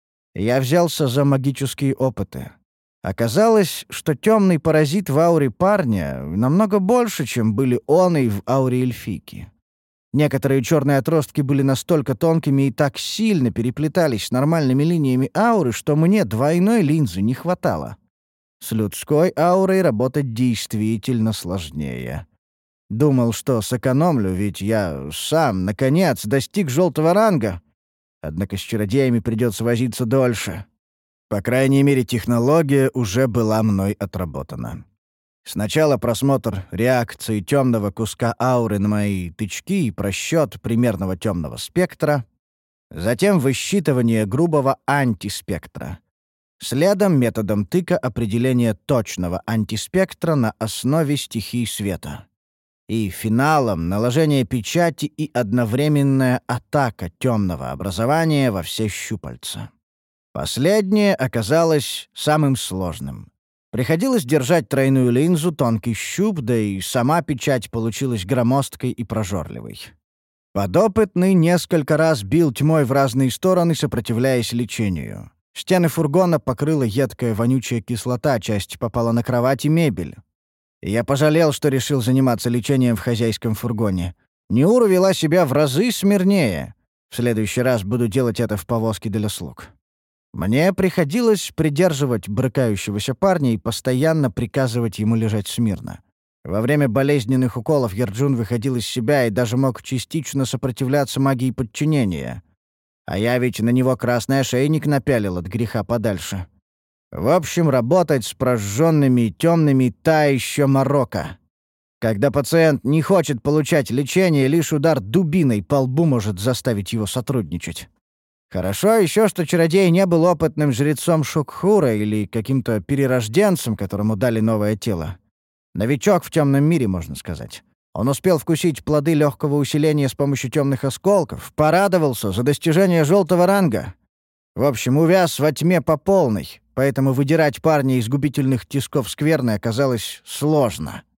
Я взялся за магические опыты. Оказалось, что темный паразит в ауре парня намного больше, чем были он и в ауре эльфийки. Некоторые черные отростки были настолько тонкими и так сильно переплетались с нормальными линиями ауры, что мне двойной линзы не хватало. С людской аурой работать действительно сложнее. Думал, что сэкономлю, ведь я сам, наконец, достиг желтого ранга. Однако с чародеями придется возиться дольше. По крайней мере, технология уже была мной отработана. Сначала просмотр реакции темного куска ауры на мои тычки и просчет примерного темного спектра, затем высчитывание грубого антиспектра. Следом методом тыка определение точного антиспектра на основе стихий света. И финалом наложение печати и одновременная атака темного образования во все щупальца. Последнее оказалось самым сложным. Приходилось держать тройную линзу, тонкий щуп, да и сама печать получилась громоздкой и прожорливой. Подопытный несколько раз бил тьмой в разные стороны, сопротивляясь лечению. Стены фургона покрыла едкая вонючая кислота, часть попала на кровать и мебель. И я пожалел, что решил заниматься лечением в хозяйском фургоне. Ниуру вела себя в разы смирнее. В следующий раз буду делать это в повозке для слуг. Мне приходилось придерживать брыкающегося парня и постоянно приказывать ему лежать смирно. Во время болезненных уколов Ярджун выходил из себя и даже мог частично сопротивляться магии подчинения. А я ведь на него красный ошейник напялил от греха подальше. В общем, работать с прожженными и темными — та еще морока. Когда пациент не хочет получать лечение, лишь удар дубиной по лбу может заставить его сотрудничать. Хорошо еще, что чародей не был опытным жрецом Шукхура или каким-то перерожденцем, которому дали новое тело. Новичок в темном мире, можно сказать. Он успел вкусить плоды легкого усиления с помощью темных осколков, порадовался за достижение желтого ранга. В общем, увяз во тьме по полной, поэтому выдирать парня из губительных тисков скверны оказалось сложно.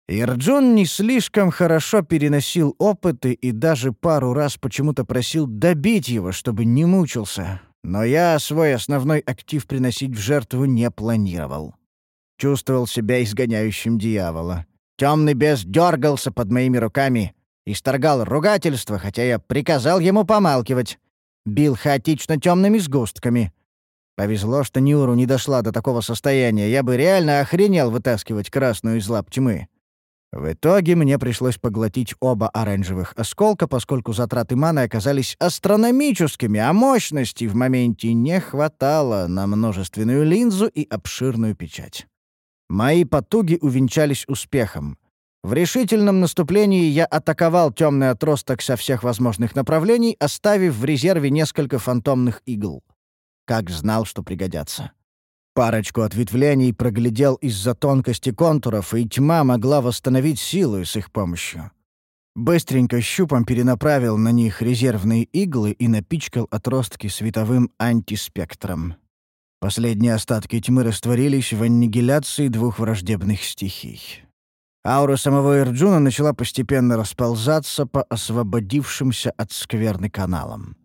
Ирджун не слишком хорошо переносил опыты и даже пару раз почему-то просил добить его, чтобы не мучился. Но я свой основной актив приносить в жертву не планировал. Чувствовал себя изгоняющим дьявола. Темный бес дергался под моими руками, исторгал ругательства, хотя я приказал ему помалкивать. Бил хаотично темными сгустками. Повезло, что Ниуру не дошла до такого состояния. Я бы реально охренел вытаскивать красную из лап тьмы. В итоге мне пришлось поглотить оба оранжевых осколка, поскольку затраты маны оказались астрономическими, а мощности в моменте не хватало на множественную линзу и обширную печать. Мои потуги увенчались успехом. В решительном наступлении я атаковал темный отросток со всех возможных направлений, оставив в резерве несколько фантомных игл. Как знал, что пригодятся. Парочку ответвлений проглядел из-за тонкости контуров, и тьма могла восстановить силу с их помощью. Быстренько щупом перенаправил на них резервные иглы и напичкал отростки световым антиспектром. Последние остатки тьмы растворились в аннигиляции двух враждебных стихий. Аура самого Ирджуна начала постепенно расползаться по освободившимся от скверны каналам.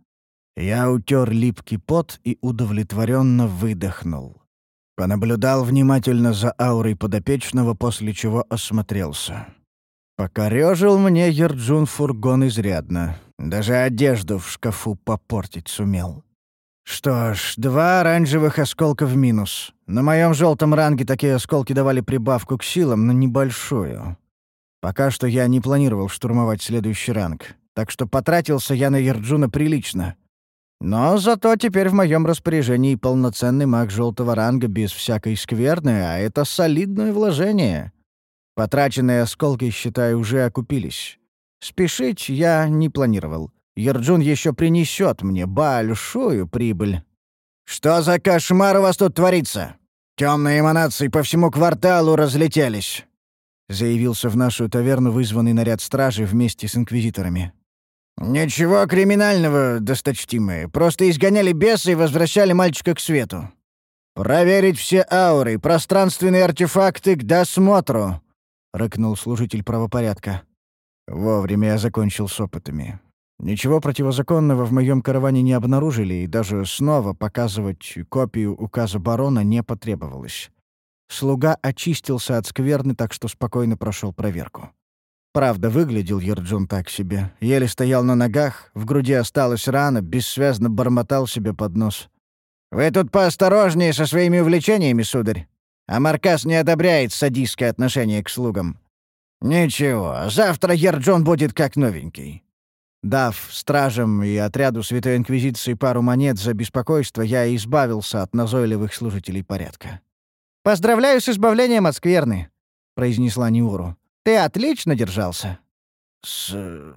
Я утер липкий пот и удовлетворенно выдохнул. Понаблюдал внимательно за аурой подопечного, после чего осмотрелся. Покорёжил мне Ирджун фургон изрядно. Даже одежду в шкафу попортить сумел. Что ж, два оранжевых осколка в минус. На моем желтом ранге такие осколки давали прибавку к силам, но небольшую. Пока что я не планировал штурмовать следующий ранг, так что потратился я на Ирджуна прилично. Но зато теперь в моем распоряжении полноценный маг желтого ранга без всякой скверны, а это солидное вложение. Потраченные осколки, считай, уже окупились. Спешить я не планировал. Ирджун еще принесет мне большую прибыль. «Что за кошмар у вас тут творится? Темные эманации по всему кварталу разлетелись», — заявился в нашу таверну вызванный наряд стражи вместе с инквизиторами. «Ничего криминального, досточтимые. Просто изгоняли беса и возвращали мальчика к свету. Проверить все ауры, пространственные артефакты к досмотру», — рыкнул служитель правопорядка. Вовремя я закончил с опытами. Ничего противозаконного в моем караване не обнаружили, и даже снова показывать копию указа барона не потребовалось. Слуга очистился от скверны, так что спокойно прошел проверку. Правда, выглядел Ирджун так себе. Еле стоял на ногах, в груди осталась рана, бессвязно бормотал себе под нос. «Вы тут поосторожнее со своими увлечениями, сударь. А Маркас не одобряет садистское отношение к слугам. Ничего, завтра Ирджун будет как новенький». Дав стражам и отряду Святой Инквизиции пару монет за беспокойство, я избавился от назойливых служителей порядка. «Поздравляю с избавлением от скверны», — произнесла Ниуру. «Ты отлично держался». «С...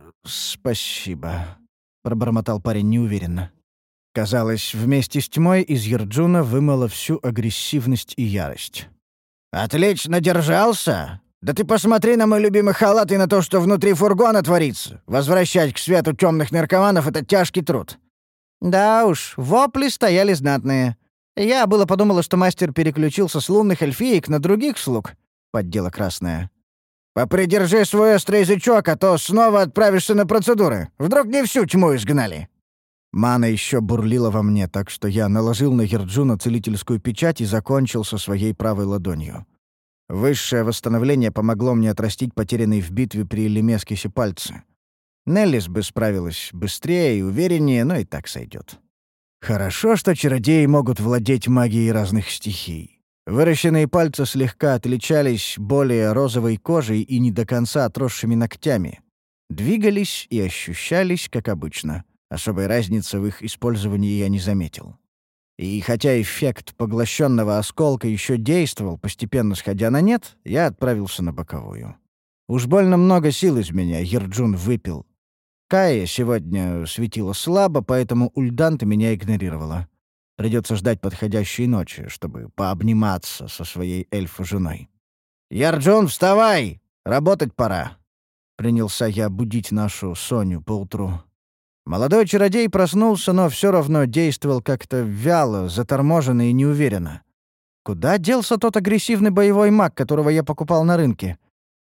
спасибо», — пробормотал парень неуверенно. Казалось, вместе с тьмой из Ирджуна вымыло всю агрессивность и ярость. «Отлично держался? Да ты посмотри на мой любимый халат и на то, что внутри фургона творится. Возвращать к свету темных наркоманов — это тяжкий труд». «Да уж, вопли стояли знатные. Я было подумала, что мастер переключился с лунных эльфиек на других слуг», — поддела красная. «Попридержи свой острый язычок, а то снова отправишься на процедуры. Вдруг не всю тьму изгнали». Мана еще бурлила во мне, так что я наложил на Ирджуна целительскую печать и закончил со своей правой ладонью. Высшее восстановление помогло мне отрастить потерянные в битве при Лемескисе пальцы. Неллис бы справилась быстрее и увереннее, но и так сойдет. Хорошо, что чародеи могут владеть магией разных стихий. Выращенные пальцы слегка отличались более розовой кожей и не до конца отросшими ногтями. Двигались и ощущались, как обычно. Особой разницы в их использовании я не заметил. И хотя эффект поглощенного осколка еще действовал, постепенно сходя на нет, я отправился на боковую. Уж больно много сил из меня Ирджун выпил. Кая сегодня светила слабо, поэтому Ульданта меня игнорировала. Придется ждать подходящей ночи, чтобы пообниматься со своей эльфу-женой. «Ирджун, вставай! Работать пора!» Принялся я будить нашу Соню поутру. Молодой чародей проснулся, но все равно действовал как-то вяло, заторможенно и неуверенно. Куда делся тот агрессивный боевой маг, которого я покупал на рынке?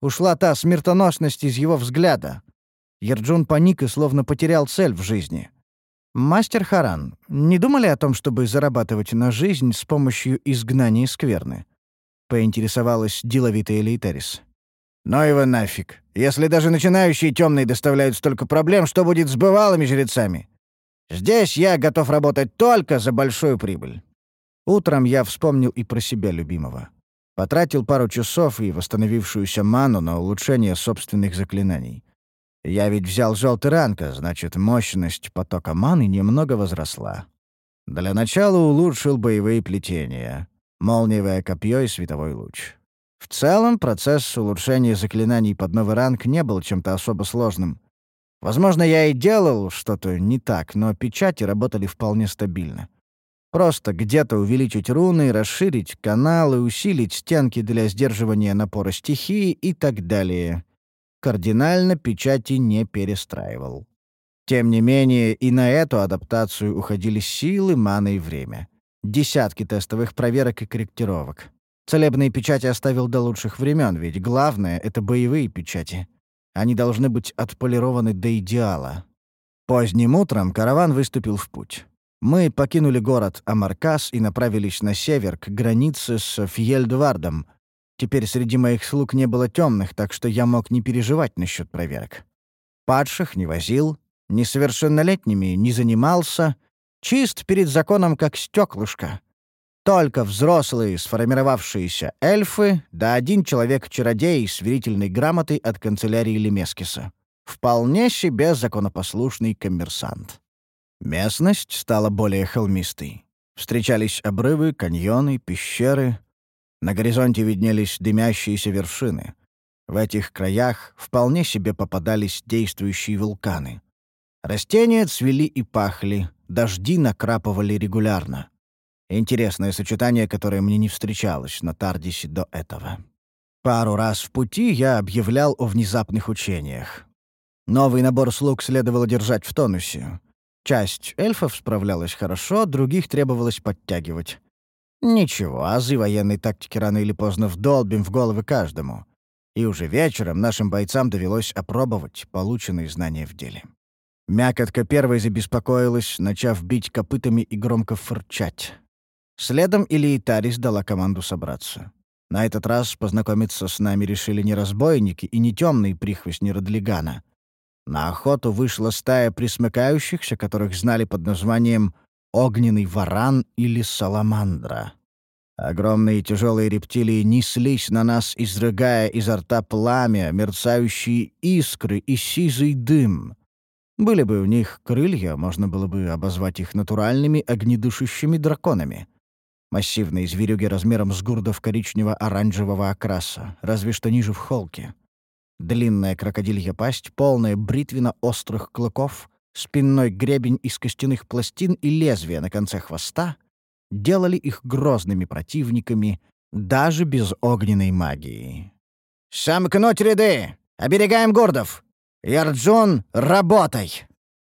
Ушла та смертоносность из его взгляда. Ярджун паник и словно потерял цель в жизни. «Мастер Харан, не думали о том, чтобы зарабатывать на жизнь с помощью изгнания скверны?» — поинтересовалась деловитая Лейтерис. «Ну его нафиг. Если даже начинающие темные доставляют столько проблем, что будет с бывалыми жрецами? Здесь я готов работать только за большую прибыль». Утром я вспомнил и про себя любимого. Потратил пару часов и восстановившуюся ману на улучшение собственных заклинаний. Я ведь взял желтый ранг, а значит, мощность потока маны немного возросла. Для начала улучшил боевые плетения, молниевое копье и световой луч. В целом, процесс улучшения заклинаний под новый ранг не был чем-то особо сложным. Возможно, я и делал что-то не так, но печати работали вполне стабильно. Просто где-то увеличить руны, расширить каналы, усилить стенки для сдерживания напора стихии и так далее. Кардинально печати не перестраивал. Тем не менее, и на эту адаптацию уходили силы, мана и время. Десятки тестовых проверок и корректировок. Целебные печати оставил до лучших времен, ведь главное — это боевые печати. Они должны быть отполированы до идеала. Поздним утром караван выступил в путь. Мы покинули город Амаркас и направились на север, к границе с Фьельдвардом. Теперь среди моих слуг не было темных, так что я мог не переживать насчет проверок. Падших не возил, несовершеннолетними не занимался, чист перед законом, как стеклышко. Только взрослые сформировавшиеся эльфы, да один человек-чародей с верительной грамотой от канцелярии Лемескиса. Вполне себе законопослушный коммерсант. Местность стала более холмистой. Встречались обрывы, каньоны, пещеры. На горизонте виднелись дымящиеся вершины. В этих краях вполне себе попадались действующие вулканы. Растения цвели и пахли, дожди накрапывали регулярно. Интересное сочетание, которое мне не встречалось на Тардисе до этого. Пару раз в пути я объявлял о внезапных учениях. Новый набор слуг следовало держать в тонусе. Часть эльфов справлялась хорошо, других требовалось подтягивать. Ничего, азы военной тактики рано или поздно вдолбим в головы каждому. И уже вечером нашим бойцам довелось опробовать полученные знания в деле. Мякотка первой забеспокоилась, начав бить копытами и громко фырчать. Следом Илиитарис дала команду собраться. На этот раз познакомиться с нами решили не разбойники и не темные прихвостни Родлигана. На охоту вышла стая присмыкающихся, которых знали под названием «огненный варан» или «саламандра». Огромные тяжелые рептилии неслись на нас, изрыгая изо рта пламя, мерцающие искры и сизый дым. Были бы у них крылья, можно было бы обозвать их натуральными огнедушащими драконами. Массивные зверюги размером с гурдов коричнево-оранжевого окраса, разве что ниже в холке. Длинная крокодилья пасть, полная бритвенно-острых клыков, спинной гребень из костяных пластин и лезвие на конце хвоста делали их грозными противниками даже без огненной магии. «Сомкнуть ряды! Оберегаем гурдов! Ярджун, работай!»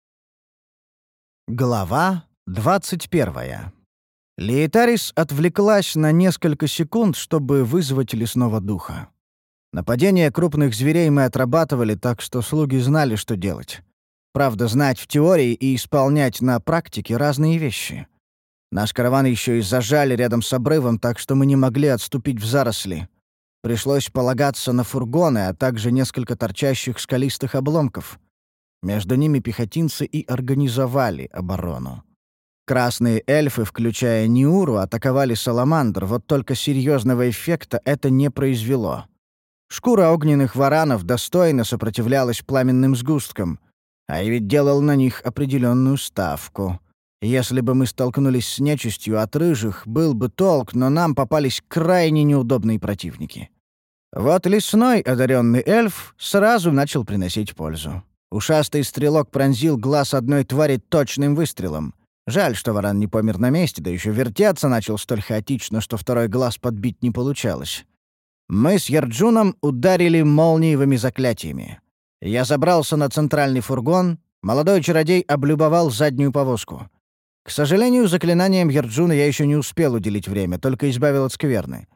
Глава двадцать первая. Лиетарис отвлеклась на несколько секунд, чтобы вызвать лесного духа. Нападение крупных зверей мы отрабатывали, так что слуги знали, что делать. Правда, знать в теории и исполнять на практике разные вещи. Наш караван еще и зажали рядом с обрывом, так что мы не могли отступить в заросли. Пришлось полагаться на фургоны, а также несколько торчащих скалистых обломков. Между ними пехотинцы и организовали оборону. Красные эльфы, включая Ниуру, атаковали саламандр, вот только серьезного эффекта это не произвело. Шкура огненных варанов достойно сопротивлялась пламенным сгусткам, а я ведь делал на них определенную ставку. Если бы мы столкнулись с нечистью от рыжих, был бы толк, но нам попались крайне неудобные противники. Вот лесной одаренный эльф сразу начал приносить пользу. Ушастый стрелок пронзил глаз одной твари точным выстрелом. Жаль, что варан не помер на месте, да еще вертеться начал столь хаотично, что второй глаз подбить не получалось. Мы с Ярджуном ударили молниевыми заклятиями. Я забрался на центральный фургон, молодой чародей облюбовал заднюю повозку. К сожалению, заклинанием Ярджуна я еще не успел уделить время, только избавил от скверны.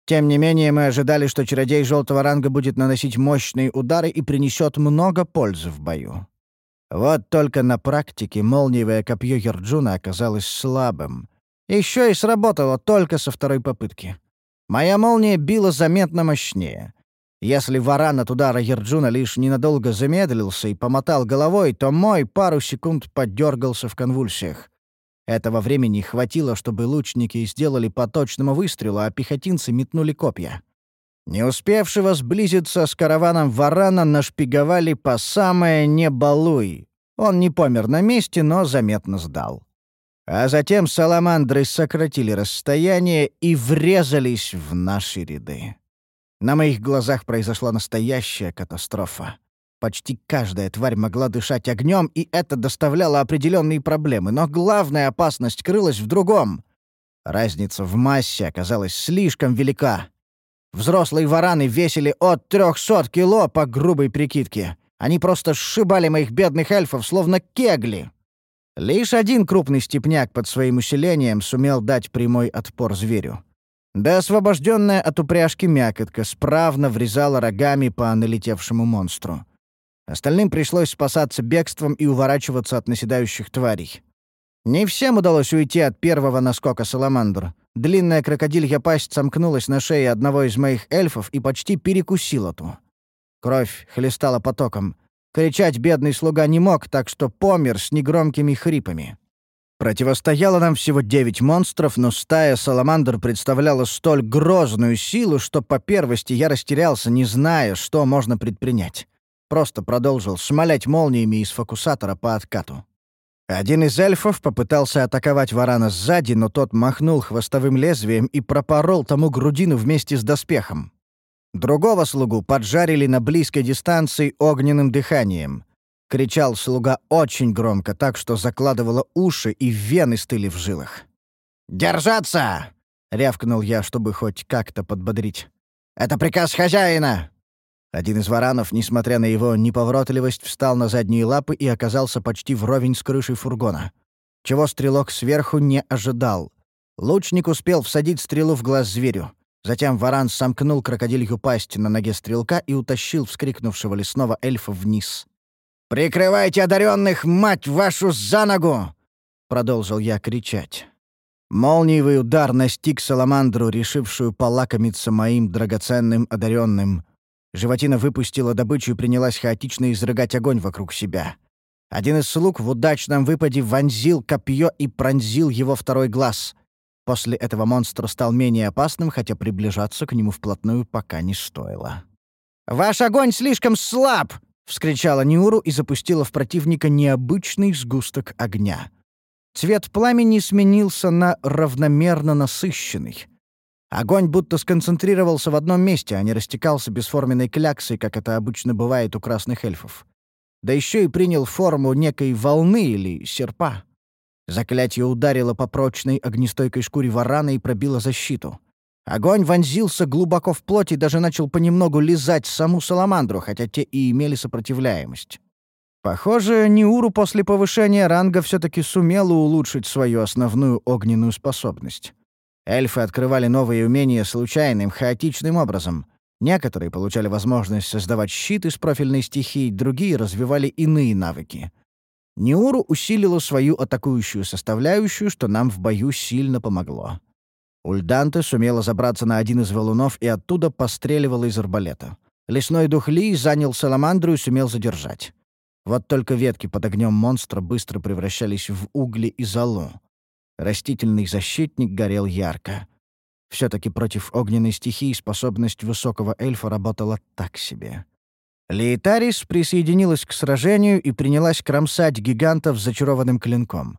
Тем не менее, мы ожидали, что чародей желтого ранга будет наносить мощные удары и принесет много пользы в бою. Вот только на практике молниевое копье Ярджуна оказалось слабым. Еще и сработало только со второй попытки. Моя молния била заметно мощнее. Если варан от удара Ярджуна лишь ненадолго замедлился и помотал головой, то мой пару секунд подергался в конвульсиях. Этого времени хватило, чтобы лучники сделали по точному выстрелу, а пехотинцы метнули копья. Не успевшего сблизиться с караваном варана нашпиговали по самое «не балуй». Он не помер на месте, но заметно сдал. А затем саламандры сократили расстояние и врезались в наши ряды. На моих глазах произошла настоящая катастрофа. Почти каждая тварь могла дышать огнем, и это доставляло определенные проблемы, но главная опасность крылась в другом. Разница в массе оказалась слишком велика. Взрослые вараны весили от трехсот кило по грубой прикидке. Они просто сшибали моих бедных эльфов, словно кегли. Лишь один крупный степняк под своим усилением сумел дать прямой отпор зверю. Да освобожденная от упряжки мякотка справно врезала рогами по налетевшему монстру. Остальным пришлось спасаться бегством и уворачиваться от наседающих тварей. Не всем удалось уйти от первого наскока саламандр. Длинная крокодилья пасть сомкнулась на шее одного из моих эльфов и почти перекусила ту. Кровь хлестала потоком. Кричать бедный слуга не мог, так что помер с негромкими хрипами. Противостояло нам всего девять монстров, но стая саламандр представляла столь грозную силу, что по первости я растерялся, не зная, что можно предпринять. Просто продолжил шмалять молниями из фокусатора по откату. Один из эльфов попытался атаковать варана сзади, но тот махнул хвостовым лезвием и пропорол тому грудину вместе с доспехом. Другого слугу поджарили на близкой дистанции огненным дыханием. Кричал слуга очень громко, так что закладывало уши и вены стыли в жилах. «Держаться!» — рявкнул я, чтобы хоть как-то подбодрить. «Это приказ хозяина!» Один из варанов, несмотря на его неповоротливость, встал на задние лапы и оказался почти вровень с крышей фургона. Чего стрелок сверху не ожидал. Лучник успел всадить стрелу в глаз зверю. Затем варан сомкнул крокодилью пасть на ноге стрелка и утащил вскрикнувшего лесного эльфа вниз. «Прикрывайте одаренных, мать вашу, за ногу!» — продолжил я кричать. Молниевый удар настиг саламандру, решившую полакомиться моим драгоценным одаренным. Животина выпустила добычу и принялась хаотично изрыгать огонь вокруг себя. Один из слуг в удачном выпаде вонзил копье и пронзил его второй глаз. После этого монстр стал менее опасным, хотя приближаться к нему вплотную пока не стоило. «Ваш огонь слишком слаб!» — вскричала Ниуру и запустила в противника необычный сгусток огня. Цвет пламени сменился на равномерно насыщенный. Огонь будто сконцентрировался в одном месте, а не растекался бесформенной кляксой, как это обычно бывает у красных эльфов. Да еще и принял форму некой волны или серпа. Заклятие ударило по прочной огнестойкой шкуре варана и пробило защиту. Огонь вонзился глубоко в плоть и даже начал понемногу лизать саму саламандру, хотя те и имели сопротивляемость. Похоже, Ниуру после повышения ранга все-таки сумела улучшить свою основную огненную способность. Эльфы открывали новые умения случайным, хаотичным образом. Некоторые получали возможность создавать щит из профильной стихии, другие развивали иные навыки. Ниуру усилила свою атакующую составляющую, что нам в бою сильно помогло. Ульданте сумела забраться на один из валунов и оттуда постреливала из арбалета. Лесной дух Ли занял саламандру и сумел задержать. Вот только ветки под огнем монстра быстро превращались в угли и золу. Растительный защитник горел ярко. Все-таки против огненной стихии способность высокого эльфа работала так себе. Лейтарис присоединилась к сражению и принялась кромсать гигантов зачарованным клинком.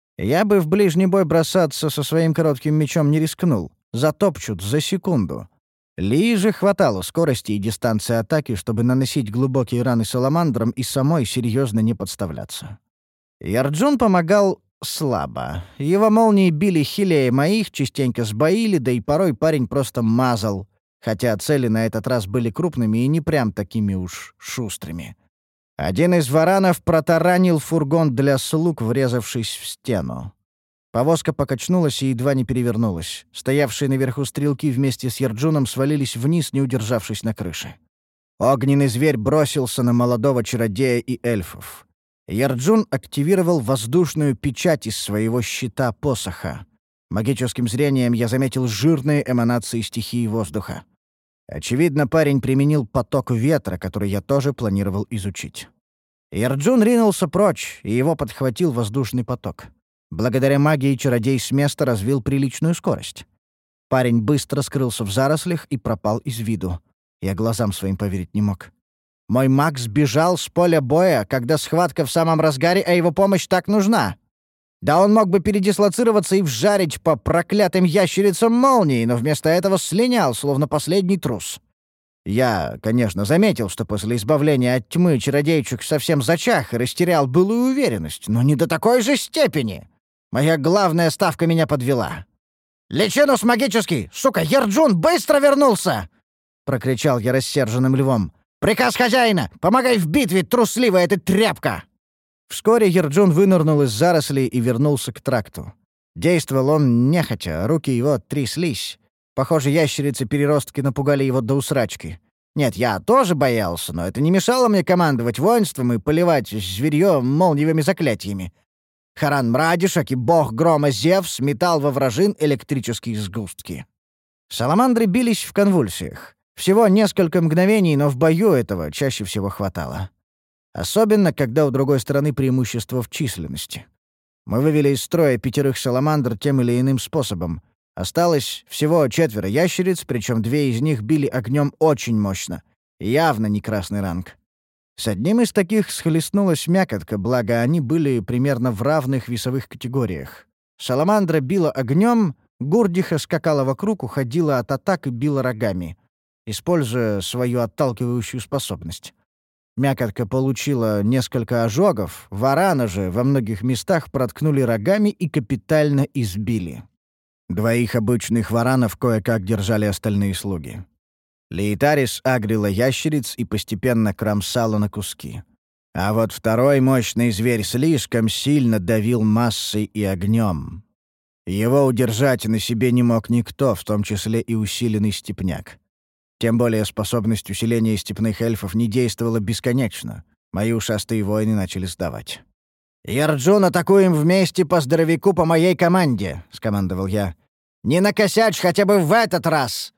Я бы в ближний бой бросаться со своим коротким мечом не рискнул. Затопчут за секунду. Ли же хватало скорости и дистанции атаки, чтобы наносить глубокие раны саламандрам и самой серьезно не подставляться. Ярджун помогал слабо. Его молнии били хилее моих, частенько сбоили, да и порой парень просто мазал, хотя цели на этот раз были крупными и не прям такими уж шустрыми. Один из варанов протаранил фургон для слуг, врезавшись в стену. Повозка покачнулась и едва не перевернулась. Стоявшие наверху стрелки вместе с Ярджуном свалились вниз, не удержавшись на крыше. Огненный зверь бросился на молодого чародея и эльфов. Ярджун активировал воздушную печать из своего щита посоха. Магическим зрением я заметил жирные эманации стихии воздуха. Очевидно, парень применил поток ветра, который я тоже планировал изучить. Ярджун ринулся прочь, и его подхватил воздушный поток. Благодаря магии чародей с места развил приличную скорость. Парень быстро скрылся в зарослях и пропал из виду. Я глазам своим поверить не мог. Мой маг сбежал с поля боя, когда схватка в самом разгаре, а его помощь так нужна. Да он мог бы передислоцироваться и вжарить по проклятым ящерицам молнии, но вместо этого слинял, словно последний трус. Я, конечно, заметил, что после избавления от тьмы чародейчик совсем зачах и растерял былую уверенность, но не до такой же степени. Моя главная ставка меня подвела. «Личинус магический! Сука, Ярджун быстро вернулся!» — прокричал я рассерженным львом. «Приказ хозяина! Помогай в битве, трусливая ты тряпка!» Вскоре Ярджун вынырнул из зарослей и вернулся к тракту. Действовал он нехотя, руки его тряслись. Похоже, ящерицы-переростки напугали его до усрачки. Нет, я тоже боялся, но это не мешало мне командовать воинством и поливать зверьё молниевыми заклятиями. Харан Мрадишек и бог грома Зевс метал во вражин электрические сгустки. Саламандры бились в конвульсиях. Всего несколько мгновений, но в бою этого чаще всего хватало. Особенно, когда у другой стороны преимущество в численности. Мы вывели из строя пятерых саламандр тем или иным способом. Осталось всего четверо ящериц, причем две из них били огнем очень мощно. Явно не красный ранг. С одним из таких схлестнулась мякотка, благо они были примерно в равных весовых категориях. Саламандра била огнем, Гурдиха скакала вокруг, уходила от атак и била рогами, используя свою отталкивающую способность. Мякотка получила несколько ожогов, варана же во многих местах проткнули рогами и капитально избили. Двоих обычных варанов кое-как держали остальные слуги. Лейтарис агрила ящериц и постепенно кромсала на куски. А вот второй мощный зверь слишком сильно давил массой и огнем. Его удержать на себе не мог никто, в том числе и усиленный степняк. Тем более способность усиления степных эльфов не действовала бесконечно. Мои ушастые воины начали сдавать. «Ярджун, атакуем вместе по здоровяку по моей команде», — скомандовал я. «Не накосячь хотя бы в этот раз!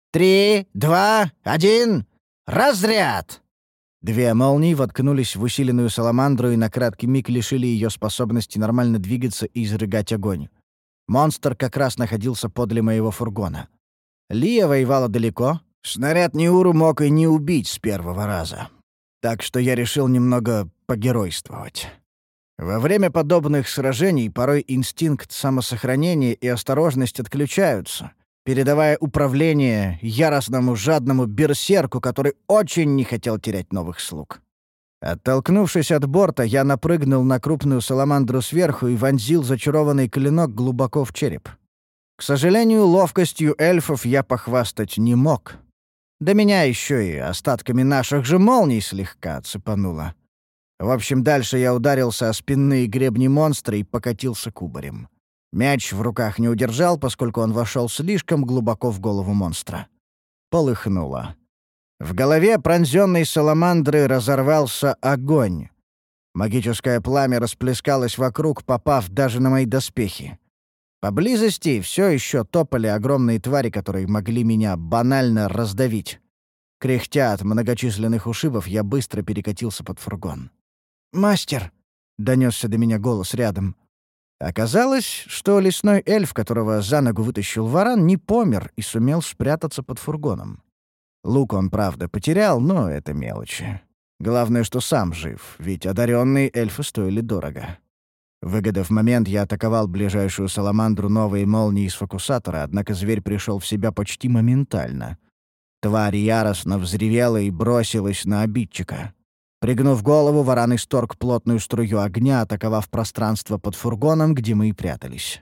Три, два, один! Разряд!» Две молнии воткнулись в усиленную саламандру и на краткий миг лишили ее способности нормально двигаться и изрыгать огонь. Монстр как раз находился подле моего фургона. Лия воевала далеко. Снаряд Неуру мог и не убить с первого раза. Так что я решил немного погеройствовать. Во время подобных сражений порой инстинкт самосохранения и осторожность отключаются, передавая управление яростному жадному берсерку, который очень не хотел терять новых слуг. Оттолкнувшись от борта, я напрыгнул на крупную саламандру сверху и вонзил зачарованный клинок глубоко в череп. К сожалению, ловкостью эльфов я похвастать не мог. Да меня еще и остатками наших же молний слегка отсыпануло. В общем, дальше я ударился о спинные гребни монстра и покатился кубарем. Мяч в руках не удержал, поскольку он вошел слишком глубоко в голову монстра. Полыхнуло. В голове пронзенной саламандры разорвался огонь. Магическое пламя расплескалось вокруг, попав даже на мои доспехи. Поблизости все еще топали огромные твари, которые могли меня банально раздавить. Кряхтя от многочисленных ушибов, я быстро перекатился под фургон. «Мастер!» — донесся до меня голос рядом. Оказалось, что лесной эльф, которого за ногу вытащил варан, не помер и сумел спрятаться под фургоном. Лук он, правда, потерял, но это мелочи. Главное, что сам жив, ведь одаренные эльфы стоили дорого. Выгодав момент, я атаковал ближайшую саламандру новой молнией из фокусатора, однако зверь пришел в себя почти моментально. Тварь яростно взревела и бросилась на обидчика. Пригнув голову, варан исторг плотную струю огня, атаковав пространство под фургоном, где мы и прятались.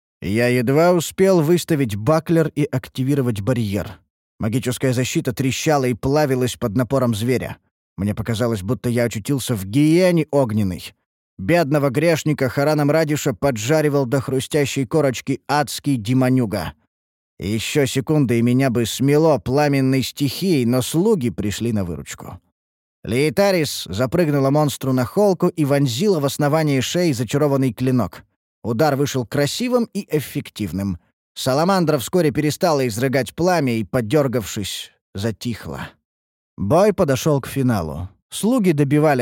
Я едва успел выставить баклер и активировать барьер. Магическая защита трещала и плавилась под напором зверя. Мне показалось, будто я очутился в гиене огненной. Бедного грешника Хараном Радиша поджаривал до хрустящей корочки адский демонюга. Еще секунды, и меня бы смело пламенной стихией, но слуги пришли на выручку. Лейтарис запрыгнула монстру на холку и вонзила в основание шеи зачарованный клинок. Удар вышел красивым и эффективным. Саламандра вскоре перестала изрыгать пламя и, подергавшись, затихла. Бой подошел к финалу. Слуги добивали